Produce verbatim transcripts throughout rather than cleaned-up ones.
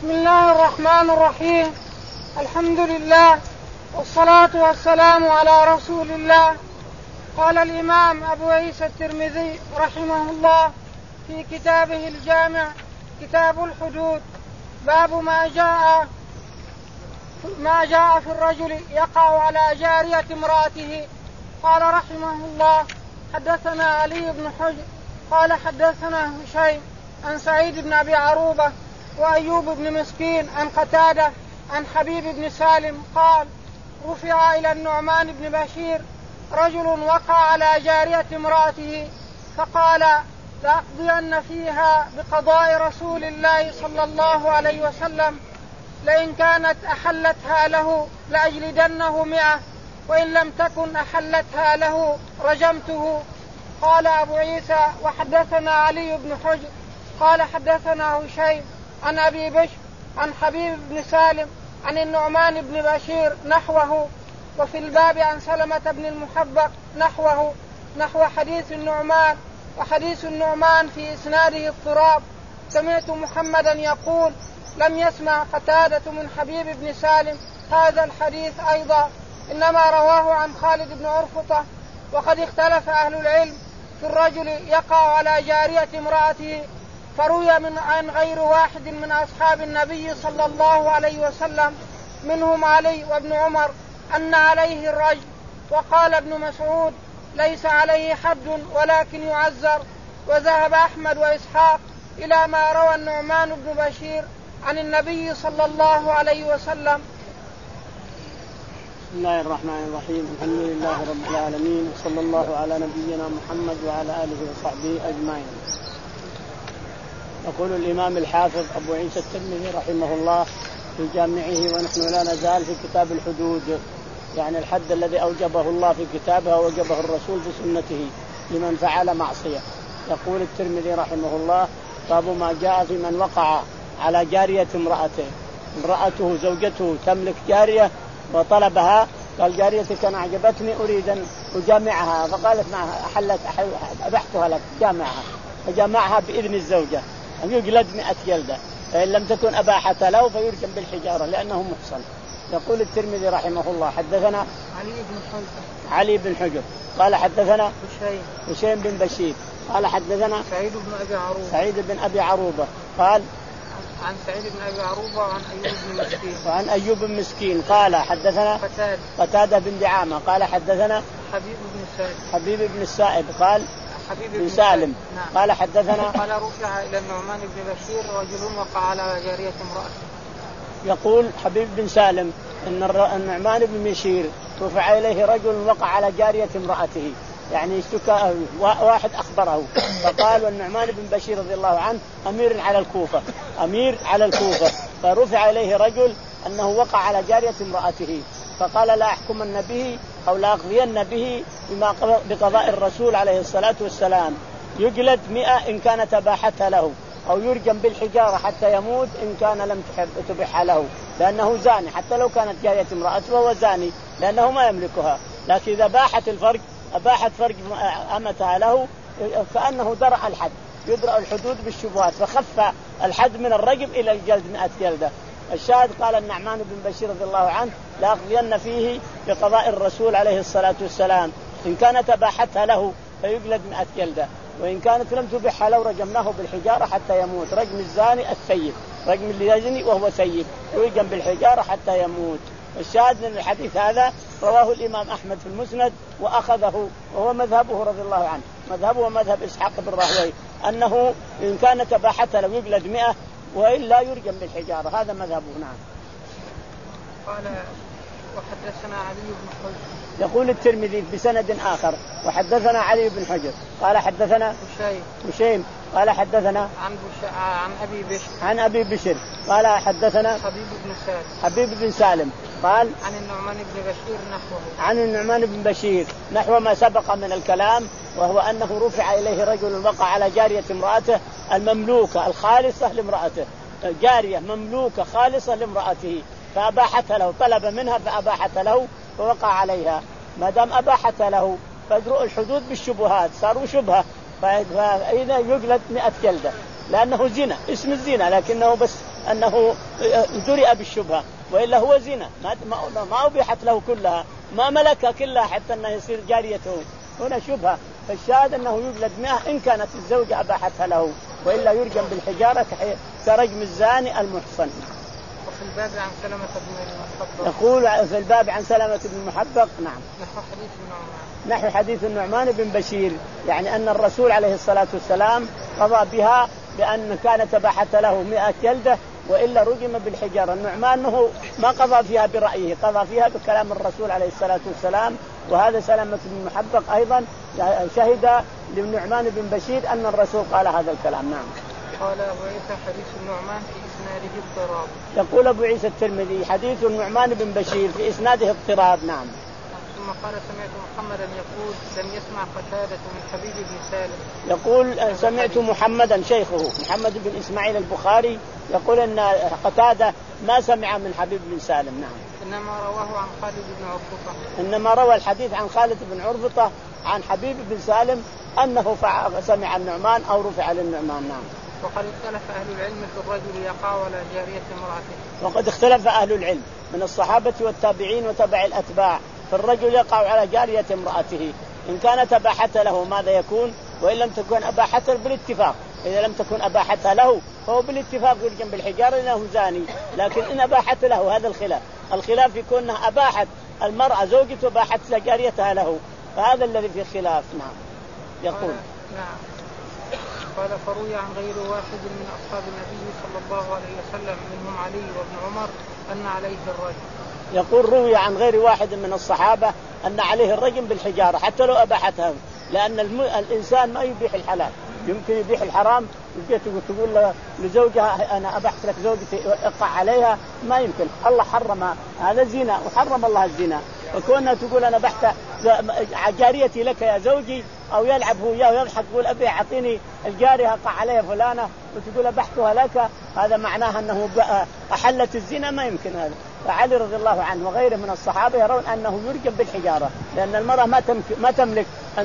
بسم الله الرحمن الرحيم. الحمد لله والصلاة والسلام على رسول الله. قال الإمام أبو عيسى الترمذي رحمه الله في كتابه الجامع كتاب الحدود باب ما جاء ما جاء في الرجل يقع على جارية امرأته. قال رحمه الله حدثنا علي بن حجر قال حدثنا هشيم عن سعيد بن أبي عروبة وأيوب بن مسكين عن قتادة عن حبيب بن سالم قال رفع إلى النعمان بن بشير رجل وقع على جارية امرأته فقال لأقضين فيها بقضاء رسول الله صلى الله عليه وسلم لئن كانت أحلتها له لأجلدنه مئة وإن لم تكن أحلتها له رجمته. قال أبو عيسى وحدثنا علي بن حجر قال حدثنا هشيم عن أبي بشر عن حبيب بن سالم عن النعمان بن بشير نحوه وفي الباب عن سلمة بن المحبق نحوه نحو حديث النعمان. وحديث النعمان في إسناده اضطراب. سمعت محمدا يقول لم يسمع قتادة من حبيب بن سالم هذا الحديث أيضا إنما رواه عن خالد بن عرفطة. وقد اختلف أهل العلم في الرجل يقع على جارية امرأته فروي من عن غير واحد من أصحاب النبي صلى الله عليه وسلم منهم علي وابن عمر أن عليه الرجم. وقال ابن مسعود ليس عليه حد ولكن يعزر. وذهب أحمد وإسحاق إلى ما روى النعمان بن بشير عن النبي صلى الله عليه وسلم. بسم الله الرحمن الرحيم. الحمد لله رب العالمين وصلى الله على نبينا محمد وعلى آله وصحبه أجمعين. يقول الإمام الحافظ أبو عيسى الترمذي رحمه الله في جامعه ونحن لا نزال في كتاب الحدود، يعني الحد الذي أوجبه الله في كتابه وأوجبه الرسول في سنته لمن فعل معصية. يقول الترمذي رحمه الله باب ما جاء في من وقع على جارية امرأته. امرأته زوجته تملك جارية وطلبها قال جاريتك أنا عجبتني أريد أن أجامعها فقالت معها أحلت أبحتها لك جامعها فجامعها بإذن الزوجة أن يجلد مئة جلدة فإن لم تكن أباحة له فيرجم بالحجارة لأنه محصن. يقول الترمذي رحمه الله حدثنا علي بن حجر علي بن حجر قال حدثنا هشيم هشيم بن بشير قال حدثنا سعيد بن أبي عروبة سعيد بن أبي عروبة قال عن سعيد بن أبي عروبة وعن أيوب بن مسكين وعن أيوب بن مسكين قال حدثنا قتادة قتادة بن دعامة قال حدثنا حبيب بن سالم حبيب بن السائب قال حبيب بن سالم نعم. قال حدثنا قال رفع إلى النعمان بن بشير رجل وقع على جارية امرأته. يقول حبيب بن سالم أن النعمان بن بشير رفع إليه رجل وقع على جارية امرأته، يعني اشتكى واحد أخبره فقال والنعمان بن بشير رضي الله عنه أمير على الكوفة أمير على الكوفة فرفع إليه رجل أنه وقع على جارية امرأته فقال لا أحكمن به أو لا أقضين به بما بقضاء الرسول عليه الصلاة والسلام يجلد مئة إن كانت أباحتها له أو يرجم بالحجارة حتى يموت إن كان لم تبح له لأنه زاني حتى لو كانت جارية امرأته فهو زاني لأنه ما يملكها. لكن إذا باحت الفرج أباحت فرج أمتها له كأنه درع الحد يدرأ الحدود بالشبهات فخف الحد من الرجم إلى الجلد مئة جلدة. الشاهد قال النعمان بن بشير رضي الله عنه لا أقضين فيه بقضاء الرسول عليه الصلاة والسلام إن كانت أباحتها له فيجلد مئة جلدة وإن كانت لم تبح له رجمناه بالحجارة حتى يموت. رجم الزاني الثيب رجم اللي يزني وهو ثيب يرجم بالحجارة حتى يموت. الشاهد من الحديث هذا رواه الإمام أحمد في المسند وأخذه وهو مذهبه رضي الله عنه مذهبه ومذهب إسحاق بن راهويه أنه إن كانت أباحتها له يجلد مئة وإلا يرجم بالحجارة هذا مذهبه. نعم. قال وحدثنا علي بن حجر يقول الترمذي بسند آخر وحدثنا علي بن حجر قال حدثنا هشيم هشيم قال حدثنا عن بش... عن أبي بشر عن أبي بشر قال حدثنا حبيب بن سالم حبيب بن سالم قال عن النعمان بن بشير نحوه عن النعمان بن بشير نحو ما سبق من الكلام وهو أنه رفع إليه رجل وقع على جارية امرأته المملوكة الخالصة لامرأته جارية مملوكة خالصة لامرأته فأباحتها له طلب منها فأباحتها له فوقع عليها ما دام أباحتها له فادرؤ الحدود بالشبهات صاروا شبهة فإذا يجلد مئة جلدة لأنه زنا اسم الزنا لكنه بس أنه جرئ بالشبهة، وإلا هو زنا ما ما أبيحت له كلها، ما ملكها كلها حتى أنه يصير جاريته، هنا شبهة. فالشاهد أنه يجلد مئة إن كانت الزوجة أباحتها له، وإلا يرجم بالحجارة كرجم الزاني المحصن. وفي الباب عن سلمة بن المحبق يقول في الباب عن سلمة بن المحبق نعم نحو حديث النعمان نحو حديث النعمان بن بشير، يعني أن الرسول عليه الصلاة والسلام قضى بها بأن كانت أباحت له مئة جلدة وإلا رجم بالحجارة. النعمان هو ما قضى فيها برأيه، قضى فيها بكلام الرسول عليه الصلاة والسلام. وهذا سلمة بن المحبق أيضا شهد للنعمان بن بشير أن الرسول قال هذا الكلام. نعم. قال أبو عيسى حديث النعمان في إسناده اضطراب. يقول أبو عيسى الترمذي حديث النعمان بن بشير في إسناده اضطراب. نعم. ثم قال سمعت محمدا يقول لم يسمع قتادة من حبيب بن سالم. يقول سمعت محمدا شيخه محمد بن إسماعيل البخاري يقول أن قتادة ما سمع من حبيب بن سالم. نعم. إنما رواه عن خالد بن عرفطة. إنما روى الحديث عن خالد بن عرفطة عن حبيب بن سالم أنه سمع النعمان أو رفع للنعمان. نعم. وقد اختلف أهل العلم في الرجل يقع على جارية امرأته. وقد اختلف أهل العلم من الصحابة والتابعين وتبع الأتباع في الرجل يقع على جارية امرأته، إن كانت أباحتها له ماذا يكون، وإن لم تكن أباحتها بالاتفاق. إذا لم تكن أباحتها له فهو بالاتفاق يرجم بالحجارة لأنه زاني، لكن إن أباحت له هذا الخلاف. الخلاف يكون أنها أباحت المرأة زوجته أباحت جاريتها له، فهذا الذي في خلاف. نعم. يقول نعم. قال فروي عن غير واحد من أصحاب النبي صلى الله عليه وسلم منهم علي وابن عمر أن عليه الرجم. يقول روي عن غير واحد من الصحابة أن عليه الرجم بالحجارة حتى لو أباحتها، لأن الم... الإنسان ما يبيح الحلال، يمكن يبيح الحرام. تقول لزوجها أنا أبحت لك زوجتي اقع عليها، ما يمكن، الله حرم هذا زنا وحرم الله الزنا. وكونها تقول أنا بحت جاريتي لك يا زوجي، أو يلعب هو إياه ويضحك يقول أبي أعطيني الجارية اقع عليها فلانة وتقول أبحتها لك، هذا معناها أنه أحلت الزنا، ما يمكن هذا. فعلي رضي الله عنه وغيره من الصحابة يرون أنه يرجم بالحجارة، لأن المرأة ما ما تملك أن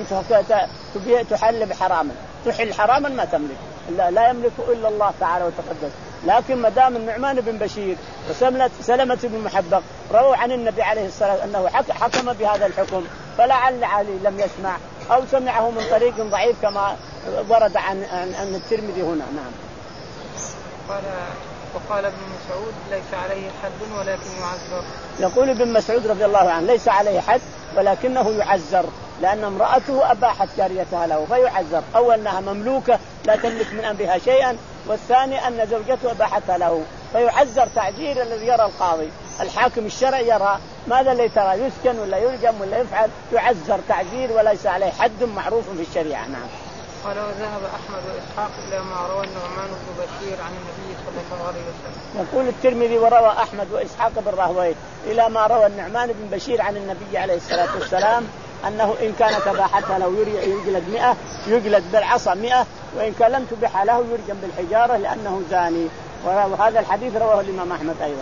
تحل بحراما، تحل حراما ما تملك، لا, لا يملك إلا الله تعالى وتقدس. لكن ما دام النعمان بن بشير وسلمة بن محبق رووا عن النبي عليه الصلاة والسلام أنه حكم بهذا الحكم، فلعل علي لم يسمع أو سمعه من طريق ضعيف كما ورد عن عن الترمذي هنا. نعم. قال وقال ابن مسعود ليس عليه حد ولكن يعذر. يقول ابن مسعود رضي الله عنه ليس عليه حد ولكنه يعذر، لأن امرأته أباحت جاريتها له فيعذر. أول أنها مملوكة لا تملك من أمرها شيئا، والثاني أن زوجته أباحتها له فيعذر تعذير الذي يرى القاضي. الحاكم الشرعي يرى ماذا اللي ترى، يسكن ولا يرجم ولا يفعل، يعذر تعذير وليس عليه حد معروف في الشريعة. نعم. قال وذهب أحمد وإسحاق إلى ما روى النعمان بن بشير عن النبي صلى الله عليه وسلم. يقول الترمذي وروى أحمد وإسحاق بن راهويه إلى ما روى النعمان بن بشير عن النبي عليه الصلاة والسلام أنه إن كانت أباحتها له يجلد مئة، يجلد بالعصا مئة، وإن كان لم تبح له يرجم بالحجارة لأنه زاني. وهذا الحديث رواه الإمام أحمد أيضا.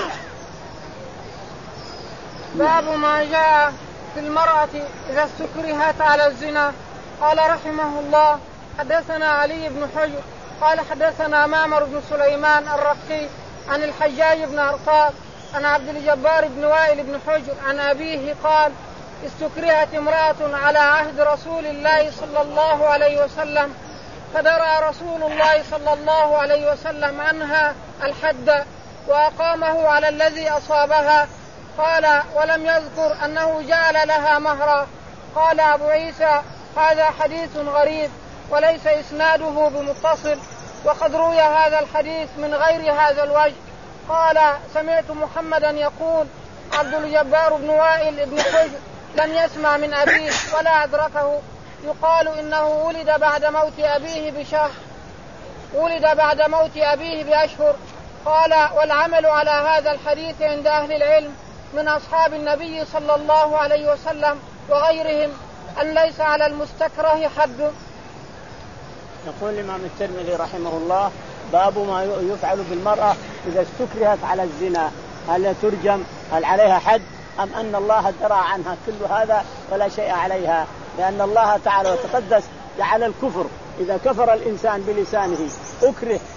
باب ما جاء في المرأة إذا استكرهت على الزنا. قال رحمه الله حدثنا علي بن حجر قال حدثنا معمر بن سليمان الرقي عن الحجاج بن أرطاب عن عبد الجبار بن وائل بن حجر عن أبيه قال استكرهت امرأة على عهد رسول الله صلى الله عليه وسلم، فدرى رسول الله صلى الله عليه وسلم عنها الحد وأقامه على الذي أصابها. قال ولم يذكر أنه جعل لها مهرا. قال أبو عيسى هذا حديث غريب وليس إسناده بمتصل، وقد روي هذا الحديث من غير هذا الوجه. قال سمعت محمدا يقول عبد الجبار بن وائل بن حجر لم يسمع من أبيه ولا أدركه، يقال إنه ولد بعد موت أبيه بشهر ولد بعد موت أبيه بأشهر. قال والعمل على هذا الحديث عند أهل العلم من أصحاب النبي صلى الله عليه وسلم وغيرهم أن ليس على المستكره حد. يقول الإمام الترمذي رحمه الله باب ما يفعل بالمرأة إذا استكرهت على الزنا، هل ترجم، هل عليها حد، أم أن الله درى عنها كل هذا ولا شيء عليها، لأن الله تعالى وتقدس جعل الكفر إذا كفر الإنسان بلسانه أكره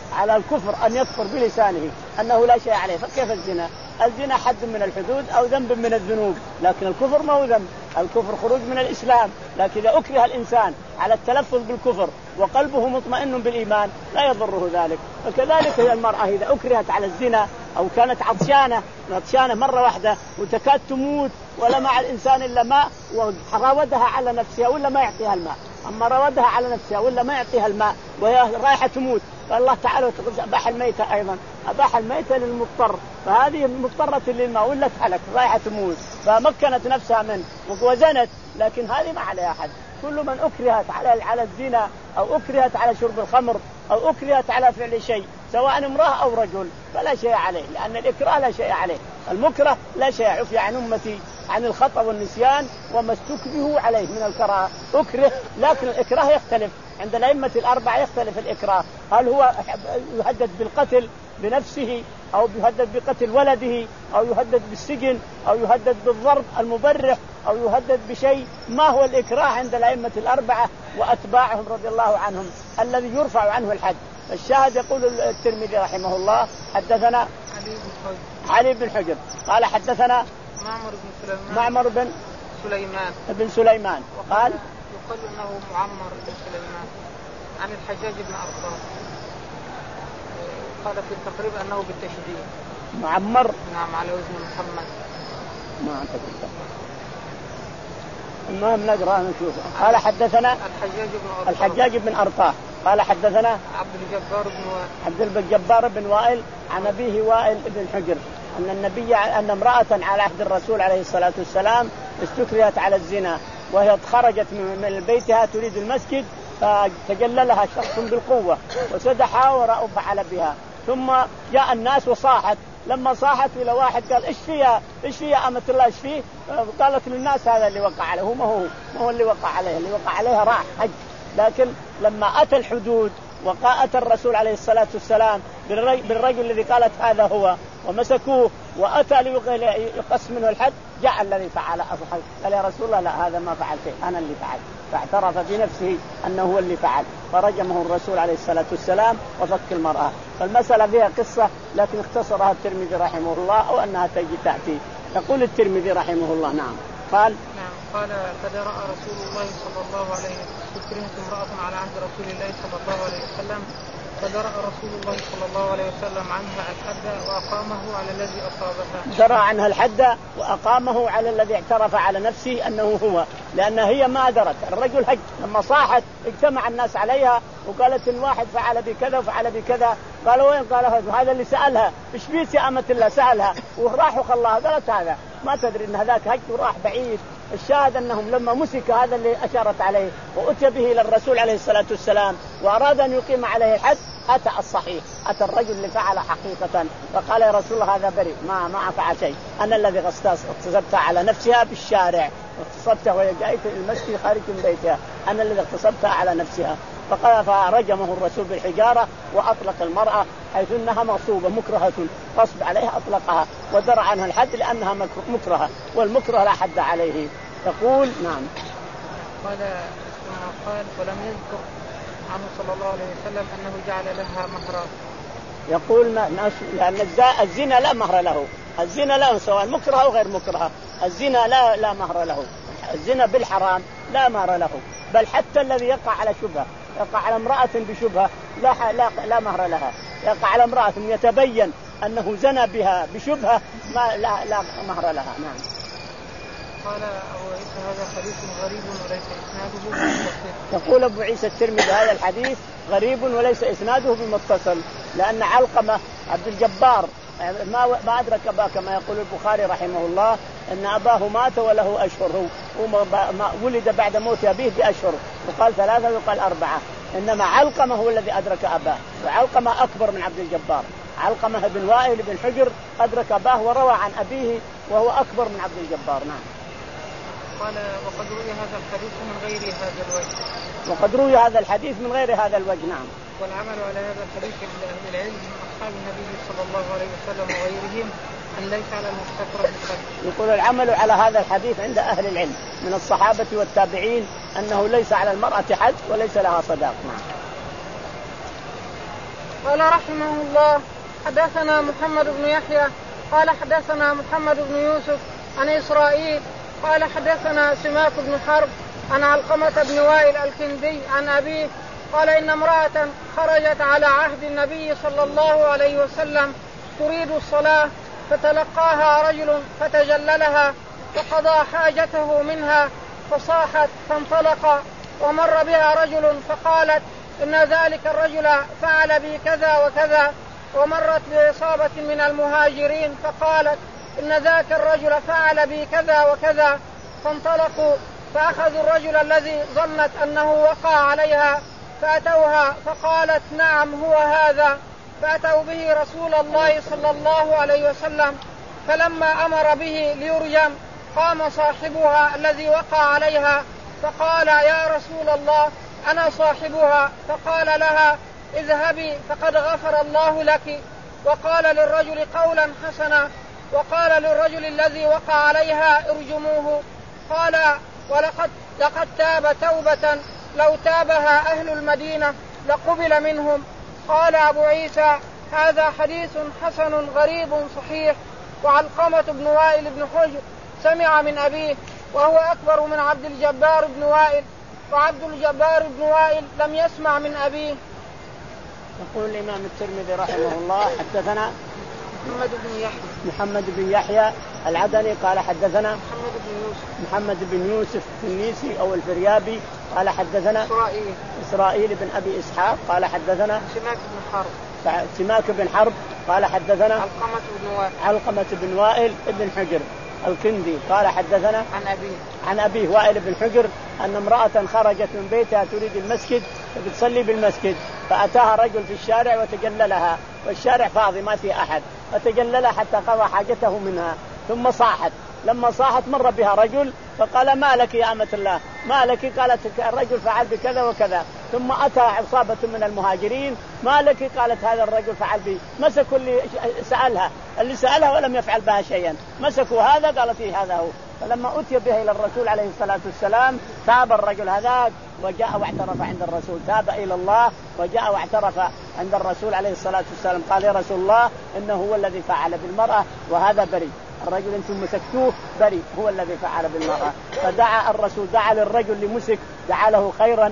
على الكفر أن يكفر بلسانه أنه لا شيء عليه، فكيف الزنا؟ الزنا حد من الحدود أو ذنب من الذنوب، لكن الكفر ما هو ذنب، الكفر خروج من الإسلام. لكن إذا أكره الإنسان على التلفظ بالكفر وقلبه مطمئن بالإيمان لا يضره ذلك. وكذلك هي المرأة إذا أكرهت على الزنا أو كانت عطشانة عطشانة مرة واحدة وتكاد تموت ولا مع الإنسان إلا ماء وراودها على نفسها ولا ما يعطيها الماء، أما راودها على نفسها ولا ما يعطيها الماء وهي رايحة تموت، فالله تعالى أباح الميتة أيضا، أباح الميتة للمضطر، فهذه مضطرة للماء ولا تهلك رايحة تموت فمكنت نفسها منه وزنت، لكن هذه ما عليها حد. كل من أكرهت على على الزنا أو أكرهت على شرب الخمر أو أكرهت على فعل شيء سواء امرأة أو رجل فلا شيء عليه، لأن الإكراه لا شيء عليه، المكره لا شيء. عفي عن أمتي عن الخطأ والنسيان وما استكرهوا عليه من الكراهة. أكره، لكن الإكراه يختلف عند الأئمة الأربعة، يختلف الإكراه، هل هو يهدد بالقتل بنفسه أو يهدد بقتل ولده أو يهدد بالسجن أو يهدد بالضرب المبرح أو يهدد بشيء. ما هو الإكراه عند الأئمة الأربعة وأتباعهم رضي الله عنهم الذي يرفع عنه الحد؟ الشاهد يقول الترمذي رحمه الله حدثنا علي بن حجر قال حدثنا معمر بن سليمان معمر بن سليمان بن سليمان قال يقال انه معمر بن سليمان عن الحجاج بن أرطاه قال في التقريب انه بالتشديد معمر نعم على وزن محمد ما اعتقد. المهم نقرأ نشوف. قال حدثنا الحجاج بن أرطاه الحجاج بن أرطاه قال حدثنا عبد الجبار بن وائل عبد الجبار بن وائل عن أبيه وائل بن حجر أن النبي أن امرأة على عهد الرسول عليه الصلاة والسلام استكرهت على الزنا وهي خرجت من بيتها تريد المسجد فتجللها شخص بالقوة وسدحها وفعل بها، ثم جاء الناس وصاحت، لما صاحت إلى واحد قال إيش فيها إيش فيها أمة الله إيش فيه؟ قالت للناس هذا اللي وقع عليه، هو ما هو ما هو اللي وقع عليه، اللي وقع عليها راح حج. لكن لما أتى الحدود وقاءت الرسول عليه الصلاة والسلام بالرجل الذي قالت هذا هو ومسكوه وأتى ليقص منه الحد، جاء الذي فعل أصحاب قال يا رسول الله لا هذا ما فعل شيء أنا اللي فعل، فاعترف بنفسه أنه هو اللي فعل فرجمه الرسول عليه الصلاة والسلام وفك المرأة. فالمسألة فيها قصة لكن اختصرها الترمذي رحمه الله أو أنها تجي تأتي. يقول الترمذي رحمه الله نعم قال نعم قال قد رأى رسول الله صلى الله عليه وسلم استكرهت امرأة على عهد رسول الله صلى الله عليه وسلم فدرأ رسول الله صلى الله عليه وسلم عنها الحد وأقامه على الذي أصابها. درأ عنها الحد وأقامه على الذي اعترف على نفسه أنه هو، لأن هي ما درت. الرجل هج لما صاحت اجتمع الناس عليها وقالت إن واحد فعل بكذا وفعل بكذا، قالوا وين؟ قال هذا اللي سألها إيش بيت يا أمة الله سألها وراح وخلاها، قالت هذا ما تدري إن هذاك هج وراح بعيد. الشاهد أنهم لما مسك هذا اللي أشارت عليه وأتي به إلى الرسول عليه الصلاة والسلام وأراد أن يقيم عليه الحد أتى الصحيح، أتى الرجل اللي فعل حقيقة فقال يا رسول الله هذا بريء ما ما فعل شيء، أنا الذي اغتصبتها على نفسها بالشارع، اغتصبتها وهي جاءت المسجد خارج من بيتها، أنا الذي اغتصبتها على نفسها. فقال فرجمه الرسول بالحجارة وأطلق المرأة حيث أنها مغصوبة مكرهة غصب عليها أطلقها ودرع عنها الحد لأنها مكرهة والمكره لا حد عليه. يقول نعم قال قال ولم يذكر عنه صلى الله عليه وسلم أنه جعل لها مهرا. يقول لأن الزنا لا مهر له، الزنا لا سواء مكره أو غير مكره، الزنا لا لا مهر له، الزنا بالحرام لا مهر له، بل حتى الذي يقع على شبهة يقع على امرأة بشبهة لا لا لا مهر لها، يقع على امرأة يتبين أنه زنى بها بشبهة ما لا لا مهر لها. نعم. قال أبو عيسى هذا حديث غريب وليس إسناده بمتصل. يقول أبو عيسى الترمذي هذا الحديث غريب وليس إسناده بمتصل، لأن علقمة عبد الجبار ما ما أدرك أباه كما يقول البخاري رحمه الله أن أباه مات وله أشهر، هو ما ولد بعد موت أبيه بأشهر، وقال ثلاثة وقال أربعة، إنما علقمة هو الذي أدرك أباه، وعلقمة أكبر من عبد الجبار، علقمة بن وائل بن حجر أدرك أباه وروى عن أبيه وهو أكبر من عبد الجبار. نعم. قال وقد روي هذا الحديث من غير هذا الوجه. وقد روي هذا الحديث من غير هذا الوجه. نعم. والعمل على هذا الحديث عند أهل العلم من أصحاب النبي صلى الله عليه وسلم وغيرهم أن ليس على المستكره بالحد. يقول العمل على هذا الحديث عند أهل العلم من الصحابة والتابعين أنه ليس على المرأة حد وليس لها صداق. نعم. قال رحمه الله حدثنا محمد بن يحيى قال حدثنا محمد بن يوسف عن إسرائيل قال حدثنا سماك بن حرب عن علقمة بن وائل الكندي عن أبيه قال إن امرأة خرجت على عهد النبي صلى الله عليه وسلم تريد الصلاة فتلقاها رجل فتجللها فقضى حاجته منها فصاحت فانطلق ومر بها رجل فقالت إن ذلك الرجل فعل بي كذا وكذا ومرت بعصابة من المهاجرين فقالت إن ذاك الرجل فعل بي كذا وكذا فانطلقوا فأخذوا الرجل الذي ظنت أنه وقع عليها فأتوها فقالت نعم هو هذا فأتوا به رسول الله صلى الله عليه وسلم فلما أمر به ليرجم قام صاحبها الذي وقع عليها فقال يا رسول الله أنا صاحبها فقال لها اذهبي فقد غفر الله لك وقال للرجل قولا حسنا وقال للرجل الذي وقع عليها ارجموه قال ولقد لقد تاب توبة لو تابها أهل المدينة لقبل منهم. قال أبو عيسى هذا حديث حسن غريب صحيح. وعلقمة بن وائل بن حجر سمع من أبيه وهو أكبر من عبد الجبار بن وائل وعبد الجبار بن وائل لم يسمع من أبيه. يقول الإمام الترمذي رحمه الله حدثنا محمد بن يحيى محمد بن يحيى العدني قال حدثنا محمد بن يوسف محمد بن يوسف التنيسي أو الفريابي قال حدثنا إسرائيل إسرائيل بن أبي إسحاق قال حدثنا سماك بن حرب سماك بن حرب قال حدثنا علقمة بن وائل علقمة بن وائل بن حجر الكندي قال حدثنا عن أبيه عن أبيه وائل بن حجر أن امرأة خرجت من بيتها تريد المسجد بتصلي بالمسجد فأتاها رجل في الشارع وتجللها والشارع فاضي ما في أحد فتجللها حتى قضى حاجته منها ثم صاحت. لما صاحت مر بها رجل فقال ما لك يا أمة الله ما لك؟ قالت الرجل فعل بكذا وكذا. ثم أتى عصابة من المهاجرين ما لك؟ قالت هذا الرجل فعل بي. مسكوا اللي سألها اللي سألها ولم يفعل بها شيئا مسكوا هذا قالت إيه هذا هو. فلما أتي بها إلى الرسول عليه الصلاة والسلام تاب الرجل هذاك وجاء واعترف عند الرسول تاب إلى الله وجاء واعترف عند الرسول عليه الصلاة والسلام قال يا رسول الله إنه هو الذي فعل بالمرأة وهذا بريء. الرجل أنتم مسكتوه بريء هو الذي فعل بالمرأة. فدعا الرسول دعا للرجل اللي مسك دعا له خيرا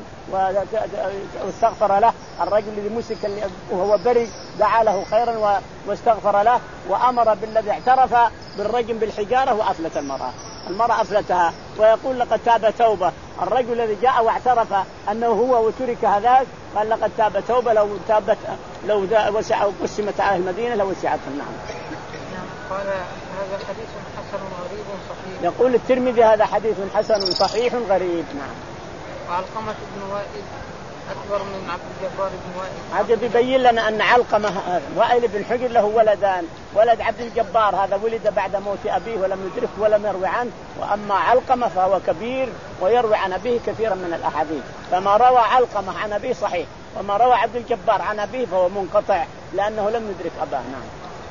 واستغفر له. الرجل اللي مسك وهو بريء دعا له خيرا واستغفر له وأمر بالذي اعترف بالرجم بالحجارة وأفلت المرأة. المرأة أفلتها ويقول لقد تاب توبة. الرجل الذي جاء واعترف أنه هو وترك هذاك قال لقد تاب توبة لو تابت لو وسع قسمت على المدينة لو وسعتهم. نعم. قال هذا حديث حسن غريب صحيح. يقول الترمذي هذا حديث حسن صحيح غريب. نعم. وعلقمة بن وائل أكبر من عبد الجبار بن وائل. هذا يبين لنا أن علقمة وائل بن حجر له ولدان ولد عبد الجبار هذا ولد بعد موت أبيه ولم يدركه ولم يروي عنه وأما علقمة فهو كبير ويروي عن أبيه كثيرا من الأحاديث. فما روى علقمة عن أبيه صحيح وما روى عبد الجبار عن أبيه فهو منقطع لأنه لم يدرك أباه. نعم.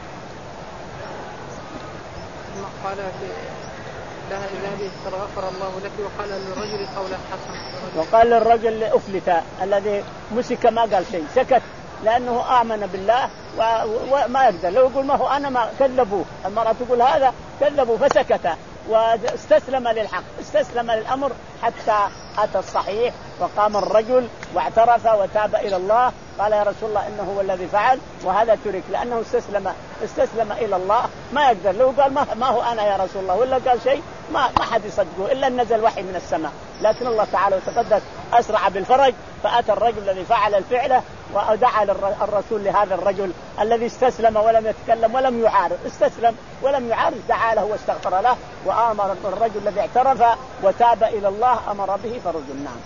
قال في لها إذا قد غفر الله لك وقال للرجل قولا حسنا وقال للرجل اللي أفلت الذي مسك ما قال شيء سكت لأنه آمن بالله وما يقدر لو يقول ما هو أنا ما كذبوه. المرأة تقول هذا كذبوا فسكت واستسلم للحق استسلم للأمر حتى أتى الصحيح وقام الرجل واعترف وتاب إلى الله قال يا رسول الله إنه هو الذي فعل وهذا ترك لأنه استسلم استسلم إلى الله ما يقدر لو قال ما, ما هو أنا يا رسول الله ولا قال شيء ما ما حد يصدقه إلا نزل وحي من السماء. لكن الله تعالى وتقدس أسرع بالفرج فأتى الرجل الذي فعل الفعل ودعا الرسول لهذا الرجل الذي استسلم ولم يتكلم ولم يعارض استسلم ولم يعارض دعا له واستغفر له وآمر الرجل الذي اعترف وتاب إلى الله أمر به فرجل. نعم.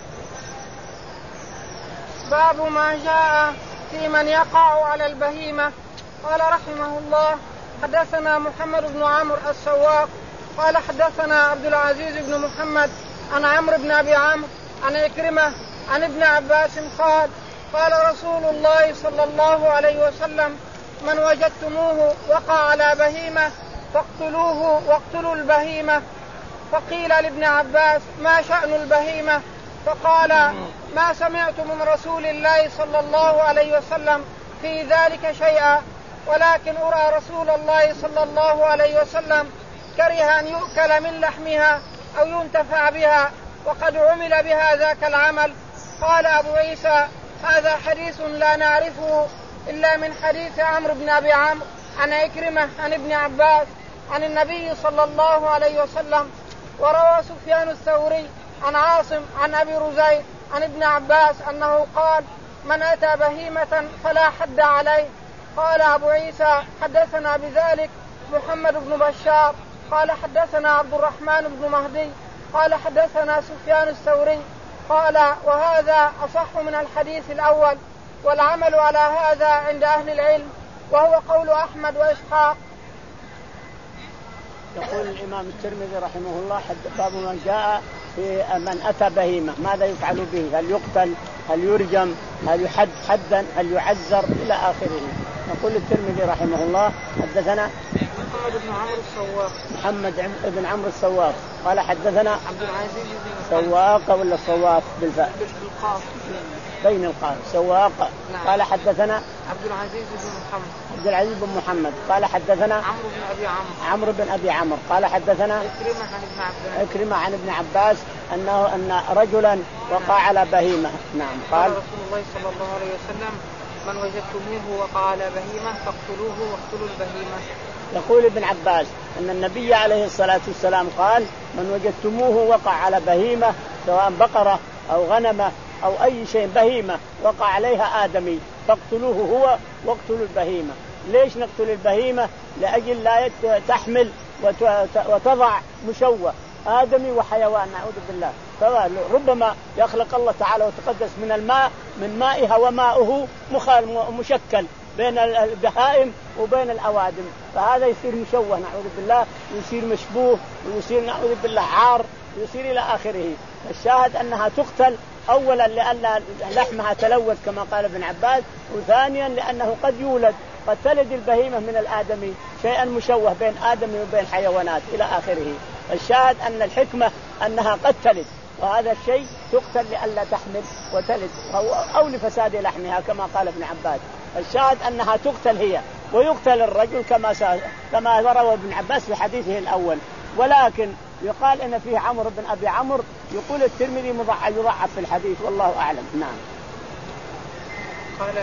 باب ما جاء في من يقع على البهيمة. قال رحمه الله حدثنا محمد بن عمرو السواق قال حدثنا عبد العزيز بن محمد عن عمرو بن أبي عمرو عن إكرمة عن ابن عباس قال قال رسول الله صلى الله عليه وسلم من وجدتموه وقع على بهيمة فاقتلوه واقتلوا البهيمة. فقيل لابن عباس ما شأن البهيمة؟ فقال ما سمعت من رسول الله صلى الله عليه وسلم في ذلك شيئا، ولكن أرى رسول الله صلى الله عليه وسلم كره أن يؤكل من لحمها أو ينتفع بها، وقد عمل بها ذاك العمل. قال أبو عيسى: هذا حديث لا نعرفه إلا من حديث عمرو بن أبي عمرو عن عكرمة عن ابن عباس عن النبي صلى الله عليه وسلم. وروى سفيان الثوري عن عاصم عن أبي رزيق عن ابن عباس أنه قال: من أتى بهيمة فلا حد عليه. قال أبو عيسى: حدثنا بذلك محمد بن بشار قال حدثنا عبد الرحمن بن مهدي قال حدثنا سفيان الثوري قال: وهذا أصح من الحديث الأول، والعمل على هذا عند أهل العلم، وهو قول أحمد وإسحاق. يقول الإمام الترمذي رحمه الله: حد باب من جاء في من أتى بهيمة ماذا يفعل به؟ هل يقتل؟ هل يرجم؟ هل يحد حدا؟ هل يعزر؟ إلى آخره. يقول الترمذي رحمه الله: حدثنا محمد بن عمرو السواق محمد بن عمرو السواق قال حدثنا عبد العزيز بن سواق ولا الصواف بالفاء بالقاف بين القاف سواق. نعم. قال حدثنا عبد العزيز بن محمد عبد العزيز بن محمد قال حدثنا عمرو بن أبي عمرو عمرو بن أبي عمرو قال حدثنا عكرمة عن ابن عباس عكرمة عن ابن عباس أنه أن رجلا وقع على بهيمة. نعم. قال رسول الله صلى الله عليه وسلم: من وجدتموه وقع على بهيمة فاقتلوه واقتلوا البهيمة. يقول ابن عباس أن النبي عليه الصلاة والسلام قال: من وجدتموه وقع على بهيمة سواء بقرة أو غنمة أو أي شيء بهيمة وقع عليها آدمي فاقتلوه هو واقتلوا البهيمة. ليش نقتل البهيمة؟ لأجل لا تحمل وتضع مشوه آدمي وحيوان، نعوذ بالله. فربما يخلق الله تعالى وتقدس من الماء من مائها وماؤه مشكل بين البهائم وبين الأوادم، فهذا يصير مشوه نعوذ بالله، ويصير مشبوه، ويصير نعوذ بالله عار، ويصير إلى آخره. الشاهد أنها تقتل أولا لأن لحمها تلوث كما قال ابن عباس، وثانيا لأنه قد يولد قد تلد البهيمة من الآدمي شيئا مشوه بين آدمي وبين حيوانات إلى آخره. الشاهد أن الحكمة أنها قد تلد، وهذا الشيء تقتل لئلا تحمل وتلد أو لفساد لحمها كما قال ابن عباس. الشاهد أنها تقتل هي، ويقتل الرجل كما كما روى ابن عباس في حديثه الأول. ولكن يقال إن فيه عمرو بن أبي عمرو، يقول الترمذي يضعف في الحديث والله أعلم. نعم. قال: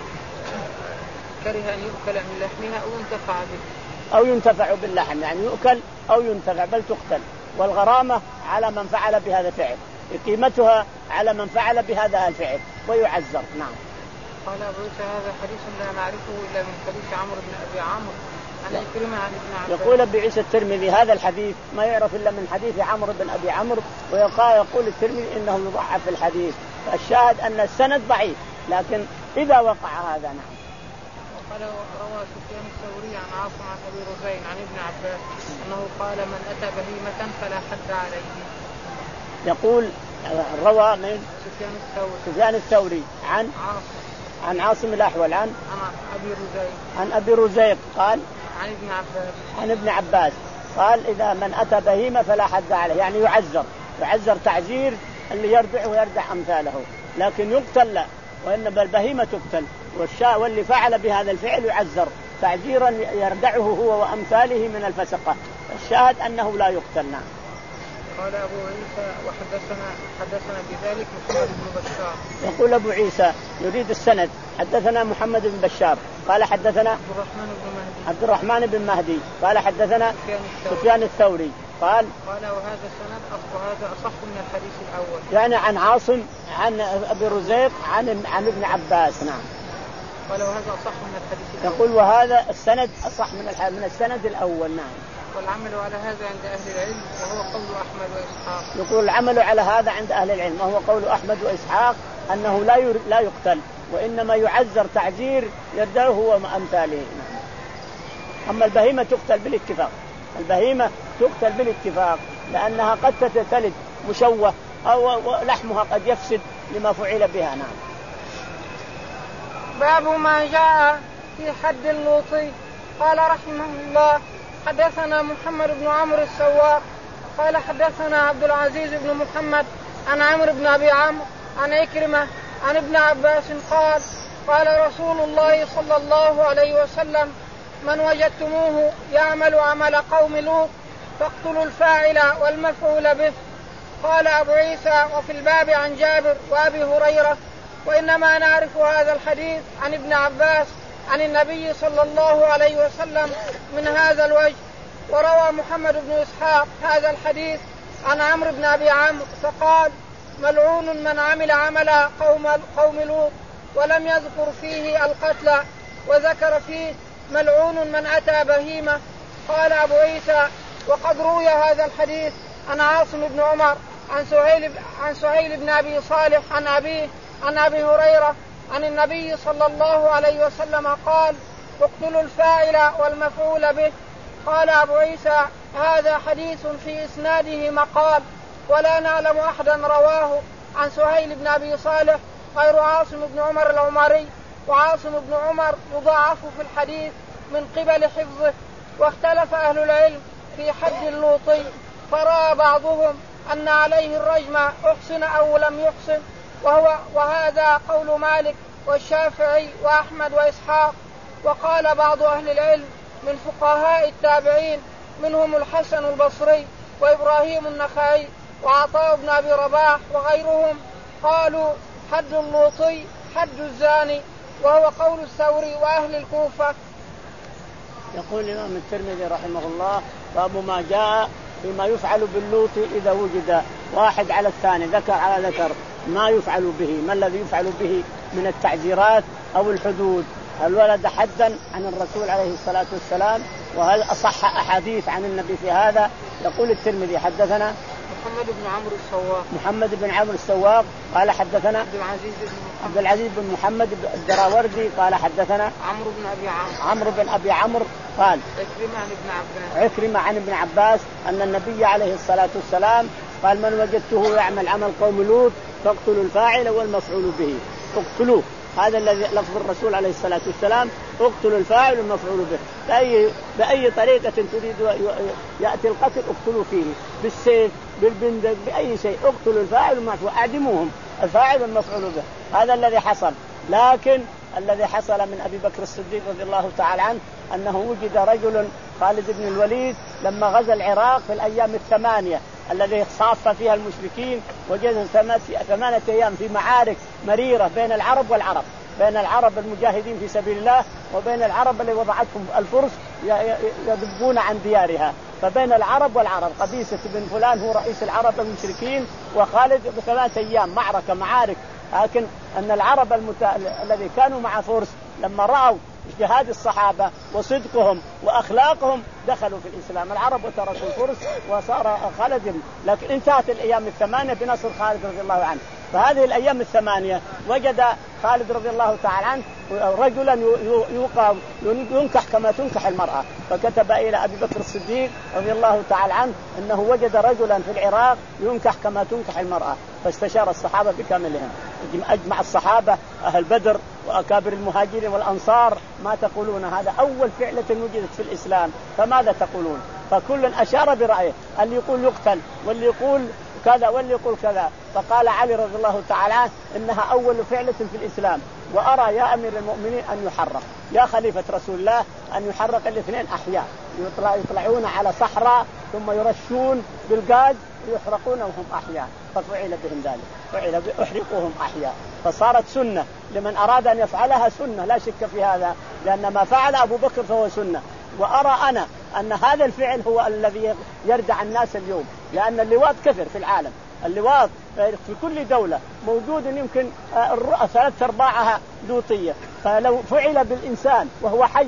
كره أن يؤكل من لحمها أو ينتفع به أو ينتفع باللحم، يعني يؤكل أو ينتفع بل تقتل. والغرامة على من فعل بهذا الفعل، قيمتها على من فعل بهذا الفعل ويعزر. نعم. قال أبو عيسى: هذا حديث لا نعرفه إلا من حديث عمرو بن أبي عمرو عن عكرمة عن ابن عباس. يقول أبو عيسى الترمذي: هذا الحديث ما يعرف إلا من حديث عمرو بن أبي عمرو، ويقال يقول الترمذي إنه يضعف في الحديث. الشاهد أن السند ضعيف، لكن إذا وقع هذا. نعم. وقال روى سفيان الثوري عن عاصم عن أبي رزين عن ابن عباس أنه قال: من أتى بهيمة فلا حد عليه. يقول روى من سفيان الثوري سفيان الثوري عن عاصم عن عاصم الأحول عن عن أبي رزيق عن أبي رزيق قال عن ابن عباس عن ابن عباس قال: إذا من أتى بهيمة فلا حد عليه، يعني يعزر يعزر تعزير اللي يرضع ويرضع أمثاله، لكن يقتل لا، وإنما البهيمة تقتل، والشاء واللي فعل بهذا الفعل يعزر تعزيرا يردعه هو وأمثاله من الفسقة. الشاهد أنه لا يقتل. نعم. قال أبو عيسى: وحدثنا حدثنا بذلك محمد بن بشار. يقول أبو عيسى يريد السند: حدثنا محمد بن بشار قال حدثنا عبد الرحمن بن مهدي عبد الرحمن بن مهدي قال حدثنا سفيان الثوري قال قال: وهذا السند وهذا أصح من الحديث الأول، يعني عن عاصم عن أبي رزيق عن عن ابن عباس. نعم. قال: وهذا أصح من الحديث الأول. يقول: وهذا السند أصح من من السند الأول. نعم. والعمل على هذا عند أهل العلم وهو قول أحمد وإسحاق. يقول: العمل على هذا عند أهل العلم وهو قول أحمد وإسحاق أنه لا لا يقتل، وإنما يعزر تعزير يردعه هو وأمثاله. أما البهيمة تقتل بالاتفاق، البهيمة تقتل بالاتفاق لأنها قد تتلد مشوه أو لحمها قد يفسد لما فعل بها. نعم. باب ما جاء في حد اللوطي. قال رحمه الله: حدثنا محمد بن عمرو السواق قال حدثنا عبد العزيز بن محمد عن عمرو بن أبي عمرو عن عكرمة عن ابن عباس قال: قال رسول الله صلى الله عليه وسلم: من وجدتموه يعمل عمل قوم لوط فاقتلوا الفاعل والمفعول به. قال أبو عيسى: وفي الباب عن جابر وأبي هريرة، وإنما نعرف هذا الحديث عن ابن عباس عن النبي صلى الله عليه وسلم من هذا الوجه. وروى محمد بن إسحاق هذا الحديث عن عمرو بن أبي عمرو فقال: ملعون من عمل عمل قوم, قوم لوط، ولم يذكر فيه القتل، وذكر فيه ملعون من أتى بهيمة. قال أبو عيسى: وقد روي هذا الحديث عن عاصم بن عمر عن سهيل, عن سهيل بن أبي صالح عن أبيه عن أبي هريرة عن النبي صلى الله عليه وسلم قال: اقتلوا الفاعل والمفعول به. قال أبو عيسى: هذا حديث في إسناده مقال، ولا نعلم أحدا رواه عن سهيل بن أبي صالح غير عاصم بن عمر العمري، وعاصم بن عمر يضاعف في الحديث من قبل حفظه. واختلف أهل العلم في حد اللوطي، فرأى بعضهم أن عليه الرجم أحسن أو لم يحسن، وهو وهذا قول مالك والشافعي وأحمد وإسحاق. وقال بعض أهل العلم من فقهاء التابعين منهم الحسن البصري وإبراهيم النخعي وعطاء بن أبي رباح وغيرهم، قالوا حد اللوطي حد الزاني، وهو قول الثوري وأهل الكوفة. يقول الإمام الترمذي رحمه الله: باب ما جاء فيما يفعل باللوط إذا وجد واحد على الثاني، ذكر على ذكر، ما يفعل به، ما الذي يفعل به من التعزيرات أو الحدود. هل ولد حدا عن الرسول عليه الصلاة والسلام؟ وهل أصح أحاديث عن النبي في هذا؟ يقول الترمذي: حدثنا محمد بن عمرو السواق محمد بن عمرو السواق قال حدثنا عبد العزيز بن عبد العزيز بن محمد الدراوردي قال حدثنا عمرو بن أبي عمرو عمرو بن أبي عمرو قال عكرمة عن ابن عباس عكرمة عن ابن عباس أن النبي عليه الصلاة والسلام قال: من وجدته يعمل عمل قوم لوط فاقتلوا الفاعل والمفعول به. اقتلوه، هذا الذي لفظ الرسول عليه الصلاة والسلام: اقتلوا الفاعل والمفعول به. بأي, بأي طريقة تريد يأتي القتل اقتلوا فيه، بالسيف بالبندق بأي شيء، اقتلوا الفاعل والمفعول، أعدموهم، الفاعل والمفعول به. هذا الذي حصل. لكن الذي حصل من أبي بكر الصديق رضي الله تعالى عنه أنه وجد رجل خالد بن الوليد لما غزا العراق في الأيام الثمانية الذي صاف فيها المشركين، وجد ثمانية أيام في معارك مريرة بين العرب والعرب، بين العرب المجاهدين في سبيل الله وبين العرب اللي وضعتهم الفرس يذبون عن ديارها. فبين العرب والعرب قبيسة بن فلان هو رئيس العرب المشركين، وخالد بثلاثة أيام معركة معارك. لكن أن العرب المت... الذي كانوا مع فرس لما رأوا اجتهاد الصحابة وصدقهم وأخلاقهم دخلوا في الإسلام العرب وتركوا الفرس وصار خالد. لكن انتهت الأيام الثمانية بنصر خالد رضي الله عنه. فهذه الأيام الثمانية وجد خالد رضي الله تعالى عنه رجلا يوقع ينكح كما تنكح المرأة، فكتب إلى أبي بكر الصديق رضي الله تعالى عنه أنه وجد رجلا في العراق ينكح كما تنكح المرأة. فاستشار الصحابة بكاملهم، أجمع الصحابة أهل بدر وأكابر المهاجرين والأنصار: ما تقولون؟ هذا أول فعلة وجدت في الإسلام، فماذا تقولون؟ فكل أشار برأيه، اللي يقول يقتل واللي يقول كذا واللي يقول كذا. فقال علي رضي الله تعالى عنه: إنها أول فعلة في الإسلام، وأرى يا أمير المؤمنين أن يحرق، يا خليفة رسول الله أن يحرق الاثنين أحياء، يطلع يطلعون على صحراء ثم يرشون بالغاز ويحرقون وهم أحياء. ففعل بهم ذلك، فعل أحرقوهم أحياء. فصارت سنة لمن أراد أن يفعلها، سنة لا شك في هذا، لأن ما فعل أبو بكر فهو سنة. وأرى أنا أن هذا الفعل هو الذي يردع الناس اليوم، لأن اللواط كثر في العالم، اللواط في كل دولة موجود، يمكن ثلاث أرباعها لوطية. فلو فعل بالإنسان وهو حي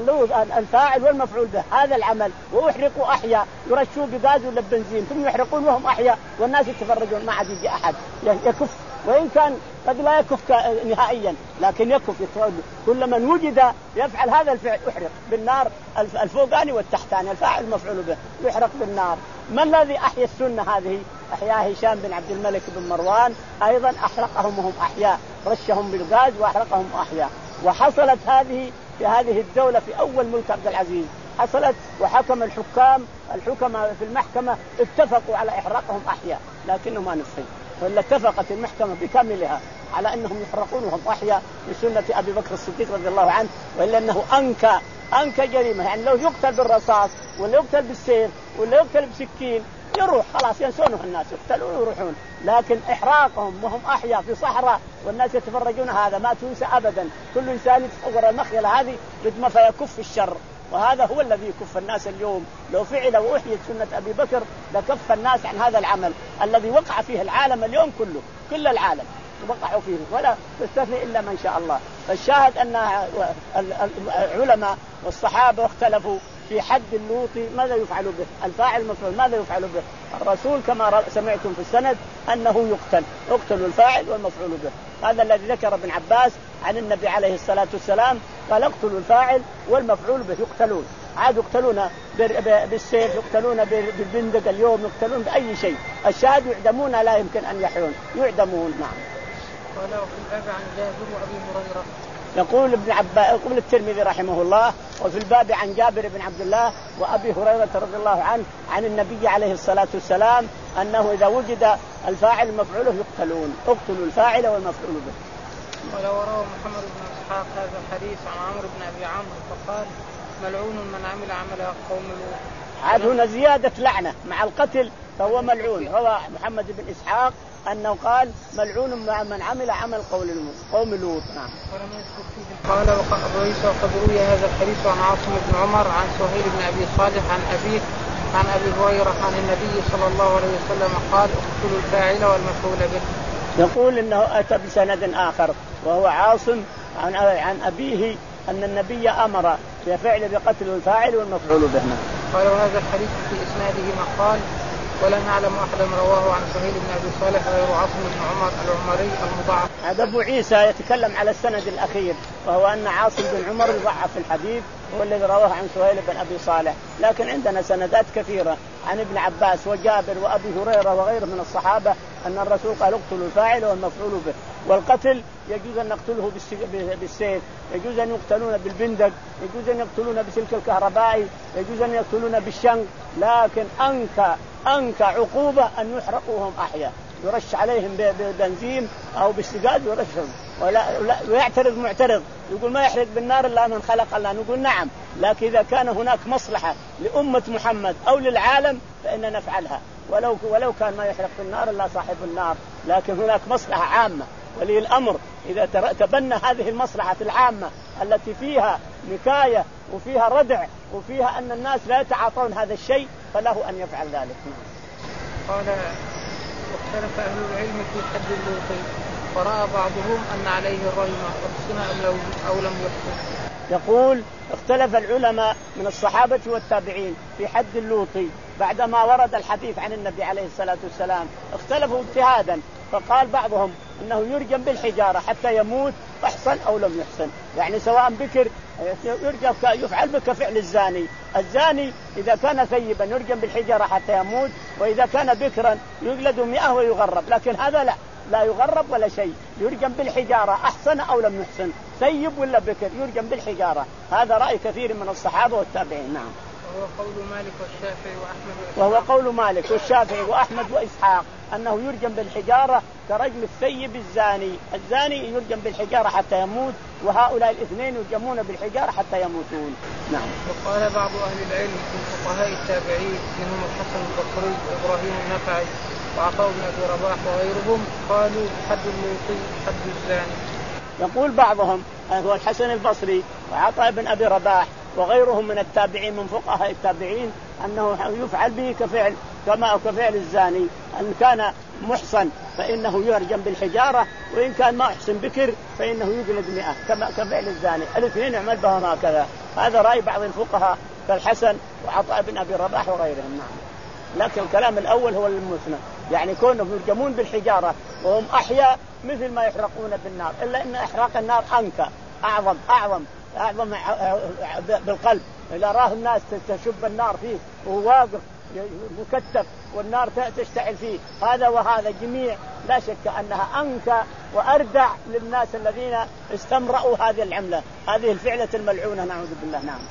الفاعل والمفعول به هذا العمل ويحرقوا أحياء، يرشوا بغاز ولا بنزين ثم يحرقون وهم أحياء والناس يتفرجون، ما عاد يجي أحد يكف، وإن كان قد لا يكف نهائيا لكن يكف. كل من وجد يفعل هذا الفعل يحرق بالنار، الفوقاني والتحتاني الفاعل المفعول به يحرق بالنار. ما الذي أحيا السنة هذه؟ أحياها هشام بن عبد الملك بن مروان، أيضا أحرقهم وهم أحياء، رشهم بالغاز وأحرقهم أحياء. وحصلت هذه في هذه الدولة في أول ملك عبد العزيز، حصلت وحكم الحكام الحكماء في المحكمة اتفقوا على إحراقهم أحياء، لكنه ما نفذ، ولا اتفقت المحكمة بكاملها على أنهم يحرقون وهم أحياء بسنة أبي بكر الصديق رضي الله عنه، وإلا أنه أنكى أنكى جريمة. يعني لو يقتل بالرصاص ولا يقتل بالسيف ولا يقتل بسكين يروح خلاص ينسونه الناس، يقتلون ويروحون، لكن إحراقهم وهم أحياء في صحراء والناس يتفرجون هذا ما تنسى أبدا. كل إنسان يتصور المخيلة هذه بدم فيكف الشر، وهذا هو الذي يكف الناس اليوم. لو فعل وأحيت سنة أبي بكر لكف الناس عن هذا العمل الذي وقع فيه العالم اليوم كله، كل العالم وقعوا فيه ولا تستثني إلا من شاء الله. فالشاهد أن العلماء والصحابة اختلفوا في حد اللوطي ماذا يفعل به، الفاعل المفعول ماذا يفعل به. الرسول كما سمعتم في السند أنه يقتل، يقتل الفاعل والمفعول به. هذا الذي ذكر ابن عباس عن النبي عليه الصلاة والسلام، قال اقتلوا الفاعل والمفعول به يقتلون. عاد يقتلون بالسيف، يقتلون بالبندق، اليوم يقتلون بأي شيء. الشاهد يعدمون لا يمكن أن يحيون، يعدمون. نعم. قال وفي الباب عن جابر وأبي هريرة. يقول ابن عباس يقول الترمذي رحمه الله وفي الباب عن جابر بن عبد الله وأبي هريرة رضي الله عنه عن النبي عليه الصلاة والسلام أنه إذا وجد الفاعل مفعوله يقتلون، اقتلوا الفاعل والمفعول به. قال وروى محمد بن إسحاق هذا الحديث عن عمرو بن أبي عمرو فقال ملعون من عمل عمل قوم لوط. عاد هنا زيادة لعنة مع القتل فهو ملعون. روى محمد بن إسحاق أنه قال ملعون مع من عمل عمل قوم لوط. نعم. قال أبو عيسى وقد روي هذا الحديث عن عاصم بن عمر عن سهيل بن أبي صالح عن أبيه عن أبي هريرة عن النبي صلى الله عليه وسلم قال اقتلوا الفاعل والمفعول به. يقول إنه أتى بسند آخر وهو عاصم عن عن أبيه أن النبي أمر بفعل بقتل الفاعل والمفعول به. قال وهذا الحديث في إسناده مقال ولا نعلم أحدا رواه عن سهيل بن أبي صالح غير عاصم بن عمر العمري المضاعف. هذا أبو عيسى يتكلم على السند الأخير وهو أن عاصم بن عمر يضعف في الحديث هو الذي رواه عن سهيل بن أبي صالح، لكن عندنا سندات كثيرة عن ابن عباس وجابر وأبي هريرة وغيره من الصحابة أن الرسول قال اقتلوا الفاعل والمفعول به. والقتل يجوز أن نقتله بالسيف، يجوز أن يقتلون بالبندق، يجوز أن يقتلون بسلك الكهربائي، يجوز أن يقتلون بالشنق، لكن أنكى أنكى عقوبة أن يحرقوهم أحياء، يرش عليهم ببنزين أو بالسجاد يرشهم. ولا ويعترض معترض يقول ما يحرق بالنار إلا من خلق الله، نقول نعم، لكن إذا كان هناك مصلحة لأمة محمد أو للعالم فإننا نفعلها، ولو ولو كان ما يحرق بالنار إلا صاحب النار، لكن هناك مصلحة عامة ولي الأمر إذا تبنى هذه المصلحة العامة التي فيها نكاية وفيها ردع وفيها أن الناس لا يتعاطون هذا الشيء فله أن يفعل ذلك. قال واختلف أهل العلم في حد اللوطي ورأى بعضهم أن عليه الرجم أحسن أو لم يحسن. يقول اختلف العلماء من الصحابة والتابعين في حد اللوطي بعدما ورد الحديث عن النبي عليه الصلاة والسلام، اختلفوا اجتهادا، فقال بعضهم انه يرجم بالحجارة حتى يموت احسن او لم يحسن، يعني سواء بكر يرجم يفعل بك فعل الزاني، الزاني اذا كان ثيبا يرجم بالحجارة حتى يموت، واذا كان بكرا يجلد مئة ويغرب، لكن هذا لا لا يغرب ولا شيء، يرجم بالحجارة أحسن أو لم يحسن، ثيب ولا بكر يرجم بالحجارة. هذا رأي كثير من الصحابة والتابعين. نعم. وهو قول مالك والشافعي وأحمد وإسحاق. وهو قول مالك والشافعي وأحمد وإسحاق أنه يرجم بالحجارة كرجم الثيب الزاني، الزاني يرجم بالحجارة حتى يموت، وهؤلاء الاثنين يرجمون بالحجارة حتى يموتون. نعم. وقال بعض أهل العلم من فقهاء التابعين منهم الحسن البصري وإبراهيم النخعي وعطاء بن أبي رباح وغيرهم قالوا حد اللوطي حد الزاني. يقول بعضهم هو الحسن البصري وعطاء بن أبي رباح وغيرهم من التابعين من فقهاء التابعين أنه يفعل به كفعل كما كفعل الزاني، أن كان محصن فإنه يرجم بالحجارة، وإن كان ما أحسن بكر فإنه يجلد مئة كما كفعل الزاني، الاثنين يعمل بهم هكذا. هذا رأي بعض الفقهاء كالحسن وعطاء بن أبي رباح وغيرهم. نعم. لكن الكلام الأول هو المثنى، يعني كونهم يرجمون بالحجارة وهم أحياء مثل ما يحرقون بالنار، إلا أن إحراق النار أنكى أعظم أعظم أعظم بالقلب. إذا راه الناس تشب النار فيه وهو واقف مكتف والنار تشتعل فيه، هذا وهذا جميع لا شك أنها أنكى وأردع للناس الذين استمرأوا هذه العملة، هذه الفعلة الملعونة نعوذ بالله. نعم.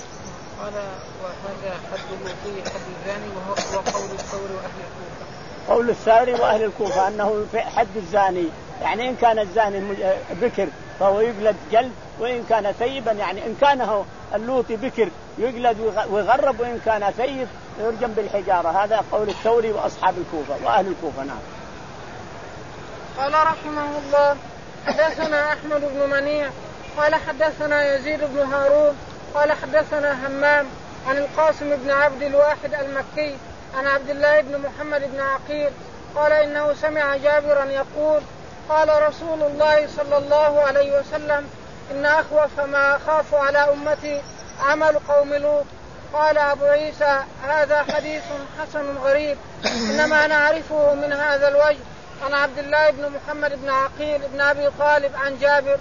قال وهذا حد اللوطي حد الزاني وهو قول الثوري وأهل الكوفة. قول الثوري وأهل الكوفة أنه حد الزاني يعني إن كان الزاني بكر فهو يجلد جلد، وإن كان ثيبا يعني إن كان اللوطي بكر يجلد ويغرب، وإن كان ثيب يرجم بالحجارة. هذا قول الثوري وأصحاب الكوفة وأهل الكوفة. نعم. قال رحمه الله حدثنا أحمد بن منيع قال حدثنا يزيد بن هارون قال حدثنا همام عن القاسم بن عبد الواحد المكي عن عبد الله بن محمد بن عقيل قال إنه سمع جابرا يقول قال رسول الله صلى الله عليه وسلم إن أخوف ما أخاف على أمتي عمل قوم لوط. قال أبو عيسى هذا حديث حسن غريب إنما نعرفه من هذا الوجه عن عبد الله بن محمد بن عقيل بن أبي طالب عن جابر.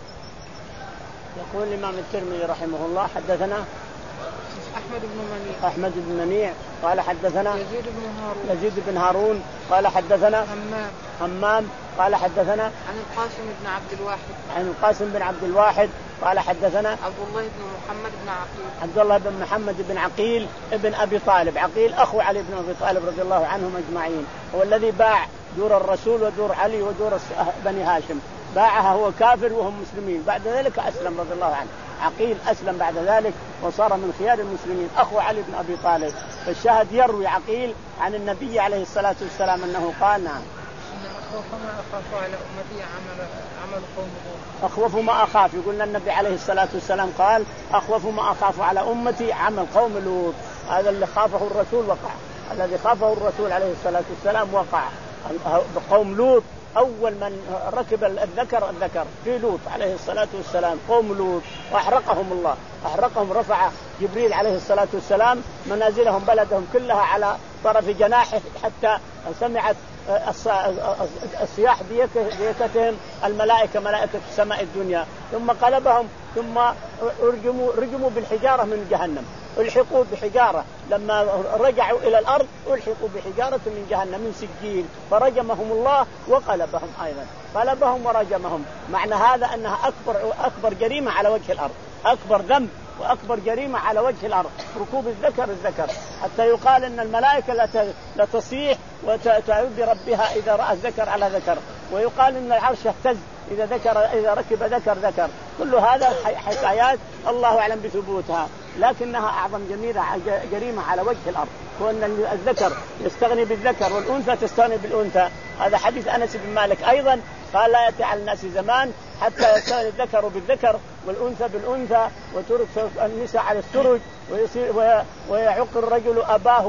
يقول الإمام الترمذي رحمه الله حدثنا أحمد بن منيع أحمد بن منيع قال حدثنا يزيد بن هارون يزيد بن هارون قال حدثنا همام همام قال حدثنا عن القاسم بن عبد الواحد عن القاسم بن عبد الواحد قال حدثنا عبد الله بن محمد بن عقيل عبد الله بن محمد بن عقيل ابن أبي طالب. عقيل أخو علي بن أبي طالب رضي الله عنهم أجمعين، هو الذي باع دور الرسول ودور علي ودور بني هاشم، باعها هو كافر وهم مسلمين، بعد ذلك أسلم رضي الله عنه. عقيل أسلم بعد ذلك وصار من خيار المسلمين، أخو علي بن أبي طالب. فالشاهد يروي عقيل عن النبي عليه الصلاة والسلام أنه قال نعم أخوف ما أخاف على أمتي عمل عمل قوم لوط. أخوف ما أخاف، يقول النبي عليه الصلاة والسلام قال أخوف ما أخاف على أمتي عمل قوم لوط. هذا اللي خافه الرسول وقع، الذي خافه الرسول عليه الصلاة والسلام وقع. قوم لوط أول من ركب الذكر الذكر في لوط عليه الصلاة والسلام قوم لوط، وأحرقهم الله أحرقهم. رفع جبريل عليه الصلاة والسلام منازلهم بلدهم كلها على طرف جناحه حتى سمعت الصياح ديكتهم الملائكة ملائكة سماء الدنيا، ثم قلبهم ثم رجموا رجموا بالحجارة من جهنم، الحقوا بحجارة لما رجعوا إلى الأرض الحقوا بحجارة من جهنم من سجيل، فرجمهم الله وقلبهم أيضا، قلبهم ورجمهم. معنى هذا أنها أكبر أكبر جريمة على وجه الأرض، أكبر ذنب وأكبر جريمة على وجه الأرض ركوب الذكر الذكر، حتى يقال أن الملائكة لا تصيح وتعود بربها إذا رأى الذكر على ذكر، ويقال أن العرش يهتز إذا ذكر إذا ركب ذكر ذكر. كل هذا حكايات الله أعلم بثبوتها، لكنها أعظم جريمة على وجه الأرض، وأن الذكر يستغني بالذكر والأنثى تستغني بالأنثى. هذا حديث أنس بن مالك أيضا قال لا يأتي على الناس زمان حتى يستغني الذكر بالذكر والأنثى بالأنثى وترك النساء على السرج، ويصير ويعق الرجل أباه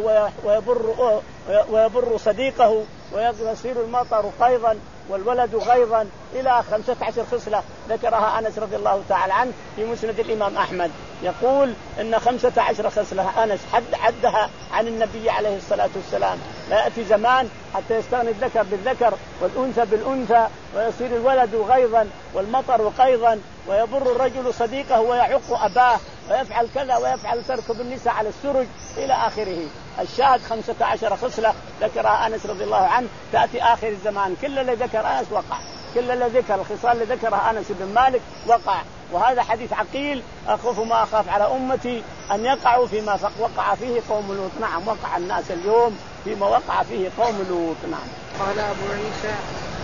ويبر ويبر صديقه، ويصير المطر قيضا والولد غيظا إلى خمسة عشر خصلة ذكرها أنس رضي الله تعالى عنه في مسند الإمام أحمد. يقول إن خمسة عشر خصلة أنس حد عدها عن النبي عليه الصلاة والسلام. لا يأتي زمان حتى يستغني الذكر بالذكر والأنثى بالأنثى، ويصير الولد غيظا والمطر قيظا، ويبر الرجل صديقه ويعق أباه، ويفعل كذا ويفعل تركب النساء على السرج إلى آخره. الشاهد خمسة عشر خصلة ذكرها أنس رضي الله عنه تأتي آخر الزمان. كل اللي ذكر أنس وقع، كل اللي ذكر الخصال اللي ذكرها أنس بن مالك وقع. وهذا حديث عقيل أخوف ما أخاف على أمتي أن يقعوا فيما وقع فيه قوم لوط. نعم وقع الناس اليوم فيما وقع فيه قوم لوط. نعم. قال أبو عيسى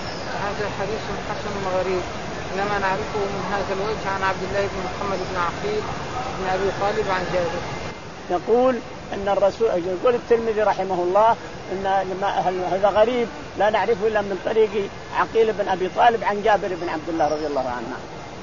هذا حديث حسن غريب لما نعرفه من هذا الوجه عن عبد الله بن محمد بن عقيل بن أبي طالب عن جابر. يقول أن الرسول يقول الترمذي رحمه الله إن هذا غريب لا نعرفه إلا من طريق عقيل بن أبي طالب عن جابر بن عبد الله رضي الله عنه.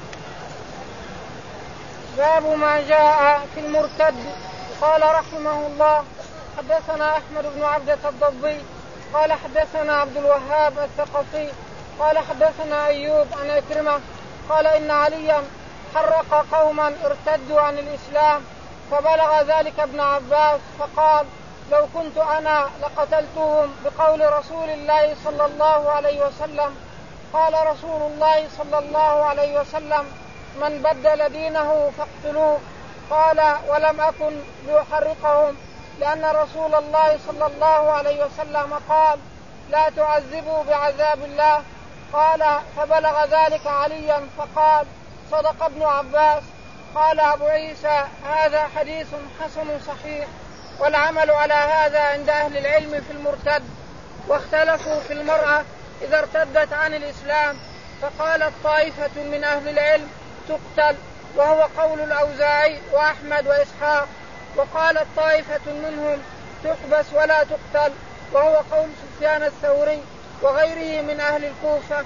باب ما جاء في المرتد. قال رحمه الله حدثنا أحمد بن عبدة الضبي قال حدثنا عبد الوهاب الثقفي قال حدثنا أيوب عن إكرمة قال إن عليا حرق قوما ارتدوا عن الإسلام فبلغ ذلك ابن عباس فقال لو كنت أنا لقتلتهم بقول رسول الله صلى الله عليه وسلم. قال رسول الله صلى الله عليه وسلم من بدل دينه فاقتلوه. قال ولم أكن لأحرقهم لأن رسول الله صلى الله عليه وسلم قال لا تعذبوا بعذاب الله. قال فبلغ ذلك عليا فقال صدق ابن عباس. قال أبو عيسى هذا حديث حسن صحيح، والعمل على هذا عند أهل العلم في المرتد. واختلفوا في المرأة إذا ارتدت عن الإسلام. فقالت طائفة من أهل العلم تقتل، وهو قول الأوزاعي وأحمد وإسحاق. وقالت طائفة منهم تحبس ولا تقتل، وهو قول سفيان الثوري وغيره من أهل الكوفة.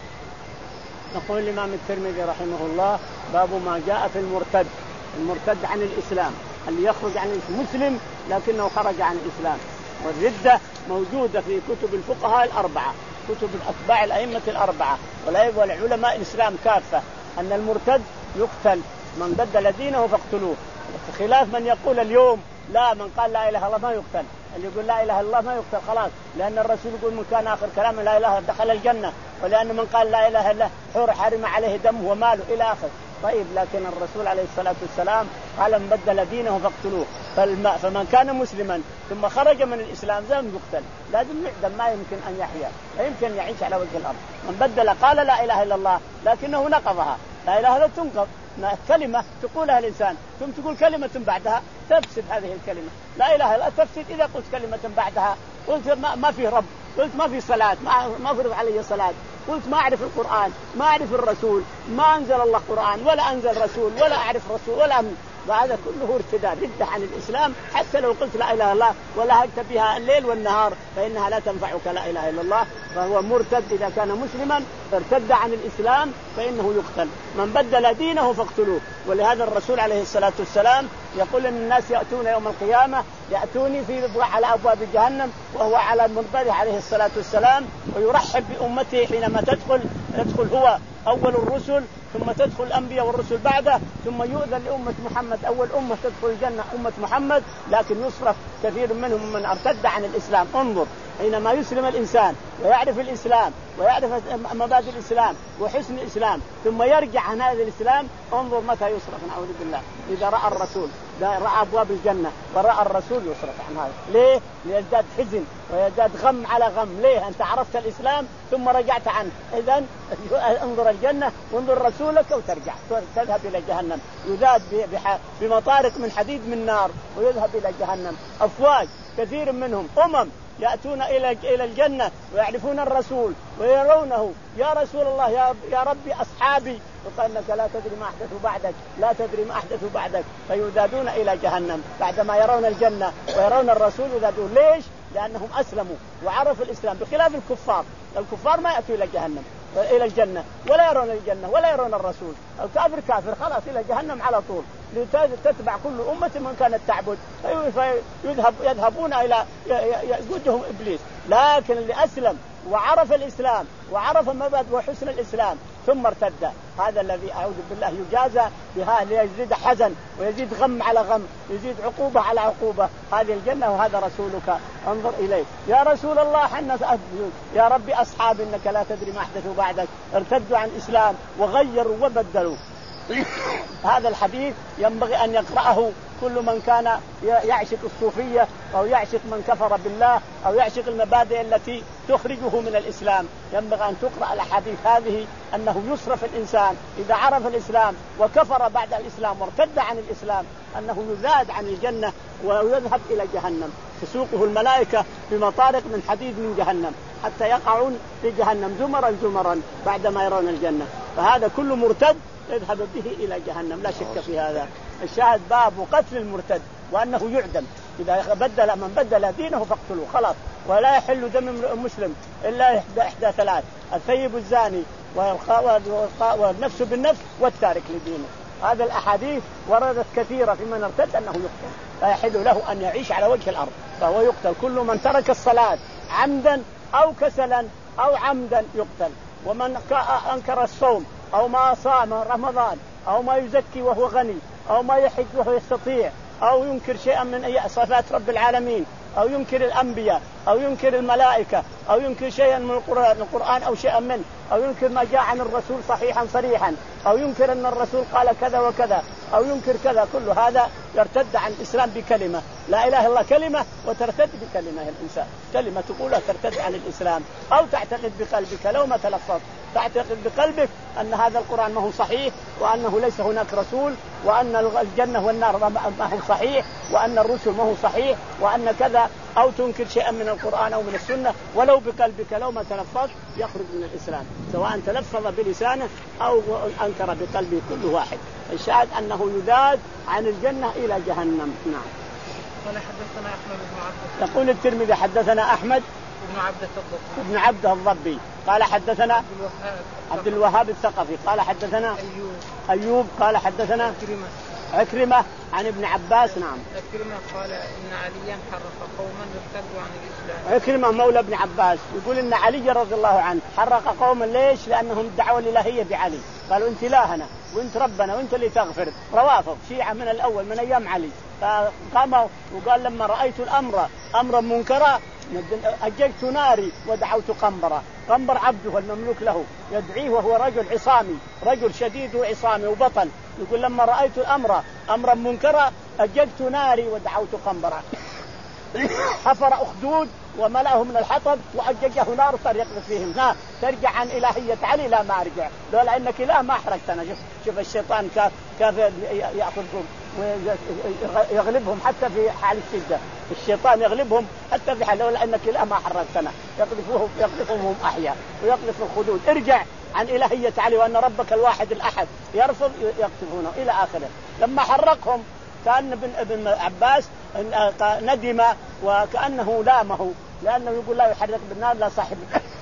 نقول الإمام الترمذي رحمه الله: باب ما جاء في المرتد، المرتد عن الإسلام، اللي يخرج عن المسلم لكنه خرج عن الإسلام. والردة موجودة في كتب الفقهاء الأربعة، كتب أتباع الأئمة الأربعة والعلماء الإسلام كافة، أن المرتد يقتل، من بدل دينه فاقتلوه. خلاف من يقول اليوم لا، من قال لا إله إلا الله ما يقتل، اللي يقول لا إله إلا الله ما يقتل خلاص، لأن الرسول يقول من كان آخر كلام لا إله دخل الجنة، ولأن من قال لا إله إلا حر حرم عليه دمه وماله إلى آخر. طيب، لكن الرسول عليه الصلاة والسلام قال من بدل دينه فاقتلوه. فمن كان مسلما ثم خرج من الإسلام لازم يقتل، لازم يعدم، ما يمكن أن يحيا، لا يمكن يعيش على وجه الأرض. من بدل قال لا إله إلا الله لكنه نقضها، لا إله إلا تنقض كلمة تقولها الإنسان ثم تقول كلمة بعدها تفسد هذه الكلمة. لا إله إلا تفسد إذا قلت كلمة بعدها، قلت ما, ما في رب، قلت ما في صلاة، ما, ما فرض علي صلاة، قلت ما أعرف القرآن، ما أعرف الرسول، ما أنزل الله قرآن ولا أنزل رسول ولا أعرف رسول ولا من. وهذا كله ارتداد، ردة عن الإسلام. حتى لو قلت لا إله إلا الله ولا هجت بها الليل والنهار فإنها لا تنفعك لا إله إلا الله. فهو مرتد إذا كان مسلما ارتد عن الإسلام فإنه يقتل. من بدل دينه فاقتلوه. ولهذا الرسول عليه الصلاة والسلام يقول إن الناس يأتون يوم القيامة، يأتوني في على أبواب جهنم وهو على منبره عليه الصلاة والسلام، ويرحب بأمته حينما تدخل يدخل هو أول الرسل، ثم تدخل الأنبياء والرسل بعده، ثم يؤذن لأمة محمد، أول أمة تدخل الجنة أمة محمد، لكن يصرف كثير منهم من ارتد عن الإسلام. انظر، حينما يسلم الإنسان ويعرف الإسلام ويعرف مبادئ الإسلام وحسن الإسلام ثم يرجع عن هذا الإسلام، انظر متى يصرف، نعوذ بالله. إذا رأى الرسول، رأى أبواب الجنة ورأى الرسول يصرف عن هذا. ليه؟ ليزداد حزن ويزداد غم على غم. ليه؟ أنت عرفت الإسلام ثم رجعت عنه. إذن انظر الجنة وانظر رسولك وترجع، تذهب إلى جهنم، يذاد بمطارق من حديد من نار ويذهب إلى جهنم. أفواج كثير منهم أمم يأتون إلى إلى الجنة ويعرفون الرسول ويرونه، يا رسول الله، يا يا ربي أصحابي، وقال إنك لا تدري ما أحدثوا بعدك، لا تدري ما أحدثوا بعدك، فيذادون إلى جهنم بعدما يرون الجنة ويرون الرسول يذادون. ليش؟ لأنهم أسلموا وعرفوا الإسلام، بخلاف الكفار. الكفار ما يأتوا إلى جهنم إلى الجنة ولا يرون الجنة ولا يرون الرسول. الكافر كافر خلاص إلى جهنم على طول، لتتبع كل أمة من كانت تعبد، فيذهب يذهبون إلى يقودهم إبليس. لكن اللي أسلم وعرف الإسلام وعرف مبادئ وحسن الإسلام ثم ارتد، هذا الذي أعوذ بالله يجازى بها، ليزيد حزن ويزيد غم على غم، يزيد عقوبة على عقوبة. هذه الجنة وهذا رسولك، انظر إليه. يا رسول الله حنا يا ربي أصحابي إنك لا تدري ما أحدثوا بعدك، ارتدوا عن الإسلام وغيروا وبدلوا. هذا الحديث ينبغي أن يقرأه كل من كان يعشق الصوفية أو يعشق من كفر بالله أو يعشق المبادئ التي تخرجه من الإسلام. ينبغي أن تقرأ الحديث هذه، أنه يصرف الإنسان إذا عرف الإسلام وكفر بعد الإسلام وارتد عن الإسلام، أنه يزاد عن الجنة ويذهب إلى جهنم، تسوقه الملائكة بمطارق من حديد من جهنم حتى يقعون في جهنم زمرا زمرا بعدما يرون الجنة. فهذا كل مرتد يذهب به إلى جهنم، لا شك في هذا. الشاهد باب قتل المرتد وأنه يعدم. إذا بدل من بدل دينه فاقتلوه خلاص. ولا يحل دم مسلم إلا إحدى, إحدى ثلاث: الثيب الزاني والنفس بالنفس والتارك لدينه. هذا الأحاديث وردت كثيرة في من ارتد أنه يقتل، لا يحل له أن يعيش على وجه الأرض فهو يقتل. كل من ترك الصلاة عمدا أو كسلا أو عمدا يقتل. ومن أنكر الصوم أو ما صام رمضان أو ما يزكي وهو غني أو ما يحج وهو يستطيع أو ينكر شيئا من صفات رب العالمين أو ينكر الأنبياء أو ينكر الملائكة أو ينكر شيئا من القرآن أو شيئا منه أو ينكر ما جاء عن الرسول صحيحا صريحا أو ينكر أن الرسول قال كذا وكذا أو ينكر كذا، كل هذا يرتد عن الإسلام بكلمة. لا إله إلا الله كلمة وترتد بكلمة. الإنسان كلمة تقولها ترتد عن الإسلام. أو تعتقد بقلبك لو ما تلفظت، تعتقد بقلبك أن هذا القرآن ما هو صحيح وأنه ليس هناك رسول وأن الجنة والنار ما هو صحيح وأن الرسل ما هو صحيح وأن كذا أو تنكر شيئا من القرآن أو من السنة ولو بقلبك لو ما تلفظت يخرج من الإسلام، سواء تلفظ بلسانه أو أنكر بقلبه كل واحد. الشاهد أنه يذاد عن الجنة إلى جهنم. نعم. قال حدثنا أحمد بن عبد. يقول الترمذي حدثنا أحمد بن عبد الضبي. ابن عبد الضبي قال حدثنا عبد الوهاب. عبد الوهاب الثقفي قال حدثنا أيوب. أيوب قال حدثنا عكرمة. عكرمة عن ابن عباس. نعم. عكرمة قال إن عليا حرق قوما ارتدوا عن الإسلام. عكرمة مولى ابن عباس يقول إن علي رضي الله عنه حرق قوما. ليش؟ لأنهم الدعوة الإلهية بعلي، قالوا أنت إلهنا وأنت ربنا وأنت اللي تغفر. روافض شيعة من الأول من أيام علي، فقاموا وقال لما رأيت الأمر أمرا منكرا أججت ناري ودعوت قنبرة. قنبر عبده المملوك له يدعيه وهو رجل عصامي، رجل شديد وعصامي وبطل. يقول لما رأيت الأمر أمرا منكرا أججت ناري ودعوت قنبرة. حفر أخدود وملأه من الحطب وأججه نار صار يقذف فيهم. ها ترجع عن إلهية علي؟ لا ما أرجع، لولا أنك إله ما أحرقتنا. شوف شوف الشيطان كيف كيف يأخذهم ويغلبهم حتى في حال الشدة. الشيطان يغلبهم حتى في حال لولا أنك إله ما حرقتنا. يقذفوهم يقذفهم أحياء ويقذف الخدود. ارجع عن إلهية علي وأن ربك الواحد الأحد، يرفض يقذفونه إلى آخره. لما حرقهم كان ابن ابن عباس ندم وكأنه لامه، لأنه يقول لا يحرق بالنار لا صاحب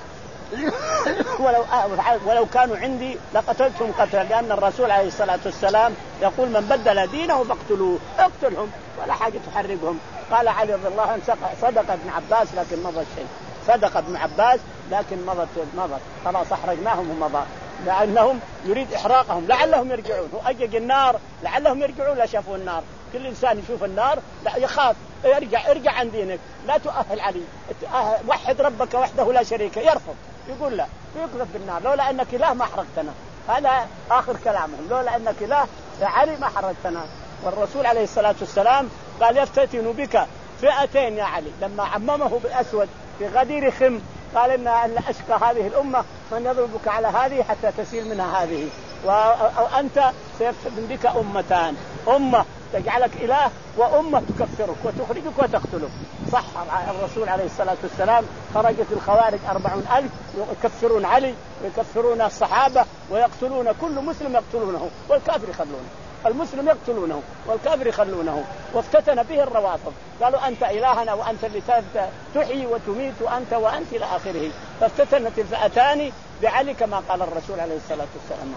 ولو ولو كانوا عندي لقتلتهم قتلا، لأن الرسول عليه الصلاة والسلام يقول من بدل دينه فاقتلوه، اقتلهم ولا حاجة تحرقهم. قال علي رضي الله عنه صدق ابن عباس لكن مضى الشيء، صدق ابن عباس لكن مضت مضت خلاص أحرقناهم ومضى، لأنهم يريد إحراقهم لعلهم يرجعون. هو أجج النار لعلهم يرجعون، لا شافوا النار. كل إنسان يشوف النار لا يخاف، يرجع ارجع عن دينك، لا تؤهل علي، وحد ربك وحده لا شريك، يرفض يقول لا يقذف بالنار. لولا أنك إله ما حرقتنا. هذا آخر كلامهم، لولا أنك إله يا علي ما حرقتنا. والرسول عليه الصلاة والسلام قال يفتتن بك فئتين يا علي، لما عممه بالأسود في غدير خم قال إن أشقى هذه الأمة من يضربك على هذه حتى تسيل منها هذه، وأنت سيفتتن بك أمتان، أمة تجعلك إله وأمة تكفرك وتخرجك وتقتلك. صح الرسول عليه الصلاة والسلام خرجت الخوارج أربعون ألف يكفرون علي ويكفرون الصحابة ويقتلون كل مسلم يقتلونه والكافر يخلونه، المسلم يقتلونه والكافر يخلونه. وافتتن به الروافض قالوا أنت إلهنا وأنت اللي تحيي وتميت وأنت وأنت إلى آخره. فافتتنت الفئتان بعلي كما قال الرسول عليه الصلاة والسلام.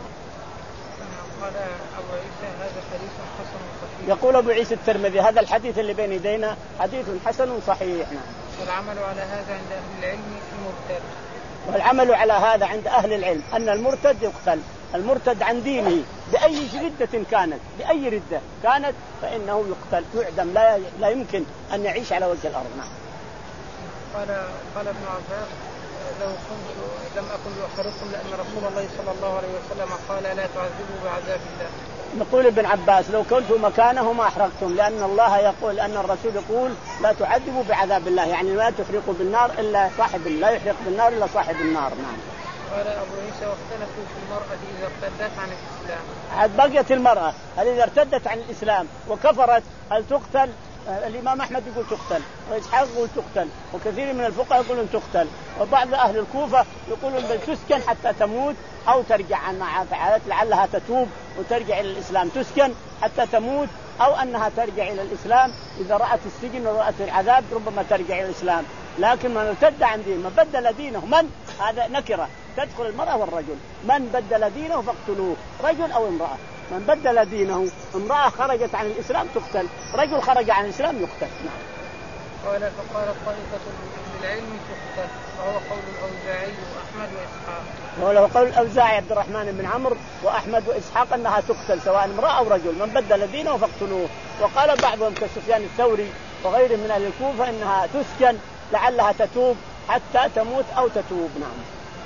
قال أبو عيسى هذا حديث حسن صحيح. يقول أبو عيسى الترمذي هذا الحديث اللي بين يدينا حديث حسن صحيح. والعمل على هذا عند أهل العلم المرتد. والعمل على هذا عند أهل العلم أن المرتد يقتل، المرتد عن دينه بأي ردة كانت، بأي ردة كانت فإنه يقتل يعدم، لا لا يمكن أن يعيش على وجه الأرض. نعم. قال قال ابن عباس لو كنت لم أكن لأحرقكم لأن رسول الله صلى الله عليه وسلم قال لا تعذبوا بعذاب الله. نقول ابن عباس لو كنت مكانه ما أحرقتم، لأن الله يقول أن الرسول يقول لا تعذبوا بعذاب الله، يعني لا تحرقوا بالنار إلا صاحب، لا يحرق بالنار إلا صاحب النار. نعم. قال أبو عيسى واختلفوا في المرأة إذا ارتدت عن الإسلام. عاد بقيت المرأة هل إذا ارتدت عن الإسلام وكفرت هل تقتل؟ الإمام أحمد يقول تقتل، وإسحاق يقول تقتل، وكثير من الفقهاء يقولون تقتل، وبعض أهل الكوفة يقولون بل تسكن حتى تموت أو ترجع عن فعلت لعلها تتوب وترجع إلى الإسلام، تسكن حتى تموت أو أنها ترجع إلى الإسلام إذا رأت السجن ورأت العذاب ربما ترجع إلى الإسلام. لكن من ارتد عن دين من بدل دينه، من هذا نكرة تدخل المرأة والرجل، من بدل دينه فاقتلوه، رجل أو امرأة. من بدل دينه، امرأة خرجت عن الإسلام تقتل، رجل خرج عن الإسلام يقتل. نعم. قال فقال طائفة من العلم تقتل، وهو قول الأوزاعي وأحمد وإسحاق. وله قول الأوزاعي عبد الرحمن بن عمرو وأحمد وإسحاق أنها تقتل سواء امرأة أو رجل، من بدل دينه فاقتلوه. وقال بعضهم كسفيان الثوري وغيره من أهل الكوفة إنها تسكن لعلها تتوب حتى تموت أو تتوب. نعم.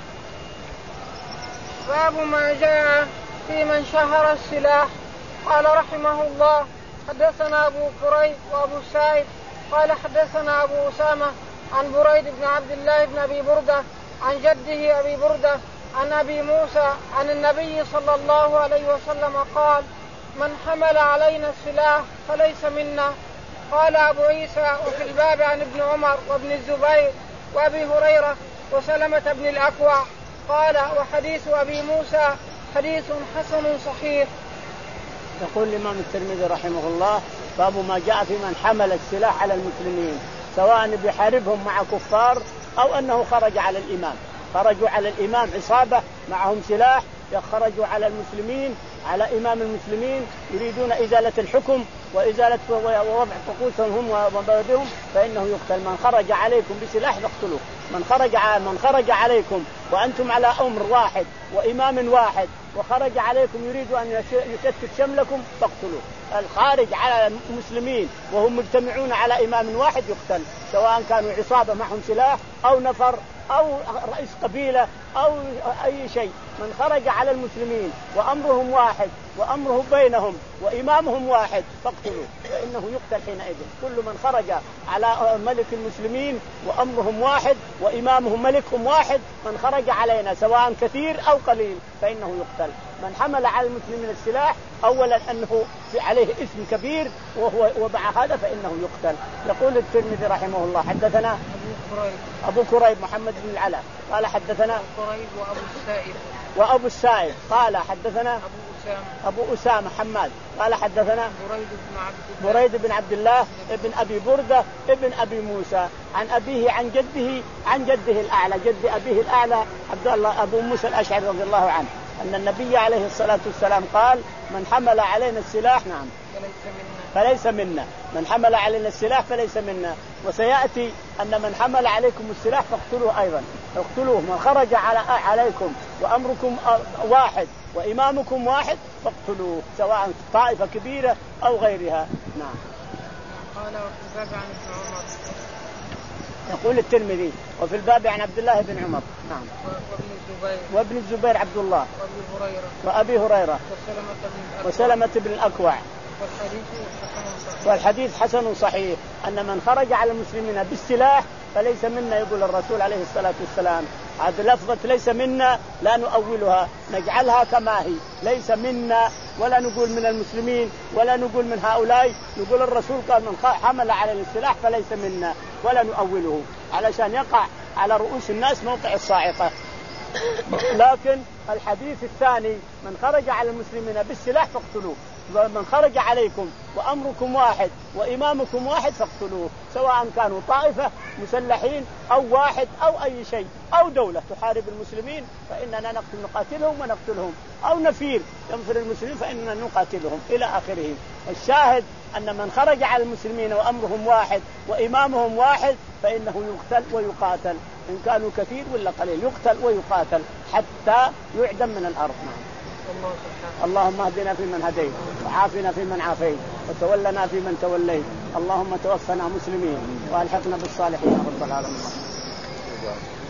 باب ما جاء في من شهر السلاح. قال رحمه الله حدثنا أبو كريب وأبو سعيد قال حدثنا أبو أسامة عن بريد بن عبد الله بن أبي بردة عن جده أبي بردة عن أبي موسى عن النبي صلى الله عليه وسلم قال من حمل علينا السلاح فليس منا قال أبو عيسى وفي الباب عن ابن عمر وابن الزبير وأبي هريرة وسلمة بن الأكوع. قال وحديث أبي موسى حديث حسن صحيح. يقول الإمام الترمذي رحمه الله باب ما جاء في من حمل السلاح على المسلمين سواء بيحاربهم مع كفار أو أنه خرج على الإمام. خرجوا على الإمام عصابة معهم سلاح يخرجوا على المسلمين على إمام المسلمين يريدون إزالة الحكم وإزالة ووضع طقوسهم هم ومبادئهم فإنه يقتل. من خرج عليكم بسلاح فاقتلوه. من خرج من خرج عليكم وأنتم على أمر واحد وإمام واحد وخرج عليكم يريد أن يشتت شملكم فاقتلوه. الخارج على المسلمين وهم مجتمعون على إمام واحد يقتل سواء كانوا عصابة معهم سلاح أو نفر أو رئيس قبيلة أو أي شيء. من خرج على المسلمين وأمرهم واحد وأمره بينهم وإمامهم واحد فاقتلوه فإنه يقتل حينئذ. كل من خرج على ملك المسلمين وأمرهم واحد وإمامهم ملكهم واحد من خرج علينا سواء كثير أو قليل فإنه يقتل. من حمل على المسلمين السلاح أولا أنه عليه اسم كبير وهو ومع هذا فإنه يقتل. يقول الترمذي رحمه الله حدثنا أبو كريب محمد بن العلاء قال حدثنا أبو كريب وأبو السائب وأبو السائب قال حدثنا أبو أسامة أبو أسامة حماد قال حدثنا بريد بن عبد الله بريد بن عبد الله ابن أبي بردة ابن أبي موسى عن أبيه عن جده عن جده الأعلى جد أبيه الأعلى عبد الله أبو موسى الأشعري رضي الله عنه أن النبي عليه الصلاة والسلام قال من حمل علينا السلاح نعم فليس منا. من حمل علينا السلاح فليس منا. وسيأتي أن من حمل عليكم السلاح فاقتلوه أيضا اقتلوه. من خرج على عليكم وأمركم واحد وإمامكم واحد فاقتلوه سواء طائفة كبيرة أو غيرها. نعم. قال وفي الباب عن ابن عمر يقول الترمذي وفي الباب عن عبد الله بن عمر نعم وابن الزبير وابن الزبير عبد الله وأبي هريرة وأبي هريرة وسلمة بن الأكوع. والحديث حسن صحيح أن من خرج على المسلمين بالسلاح فليس منا يقول الرسول عليه الصلاة والسلام. هذه لفظة ليس منا لا نؤولها نجعلها كما هي ليس منا ولا نقول من المسلمين ولا نقول من هؤلاء. نقول الرسول قال من حمل على السلاح فليس منا ولا نؤوله علشان يقع على رؤوس الناس موقع الصاعقة. لكن الحديث الثاني من خرج على المسلمين بالسلاح فاقتلوه. من خرج عليكم وأمركم واحد وإمامكم واحد فاقتلوه سواء كانوا طائفة مسلحين أو واحد أو أي شيء أو دولة تحارب المسلمين فإننا نقتل نقاتلهم ونقتلهم أو نفير ينفر المسلمين فإننا نقاتلهم إلى آخره. الشاهد أن من خرج على المسلمين وأمرهم واحد وإمامهم واحد فإنه يقتل ويقاتل إن كانوا كثير ولا قليل يقتل ويقاتل حتى يعدم من الأرض. اللهم اهدنا فيمن هديت وعافنا فيمن عافيت وتولنا فيمن توليت. اللهم توفنا مسلمين والحقنا بالصالحين رب العالمين.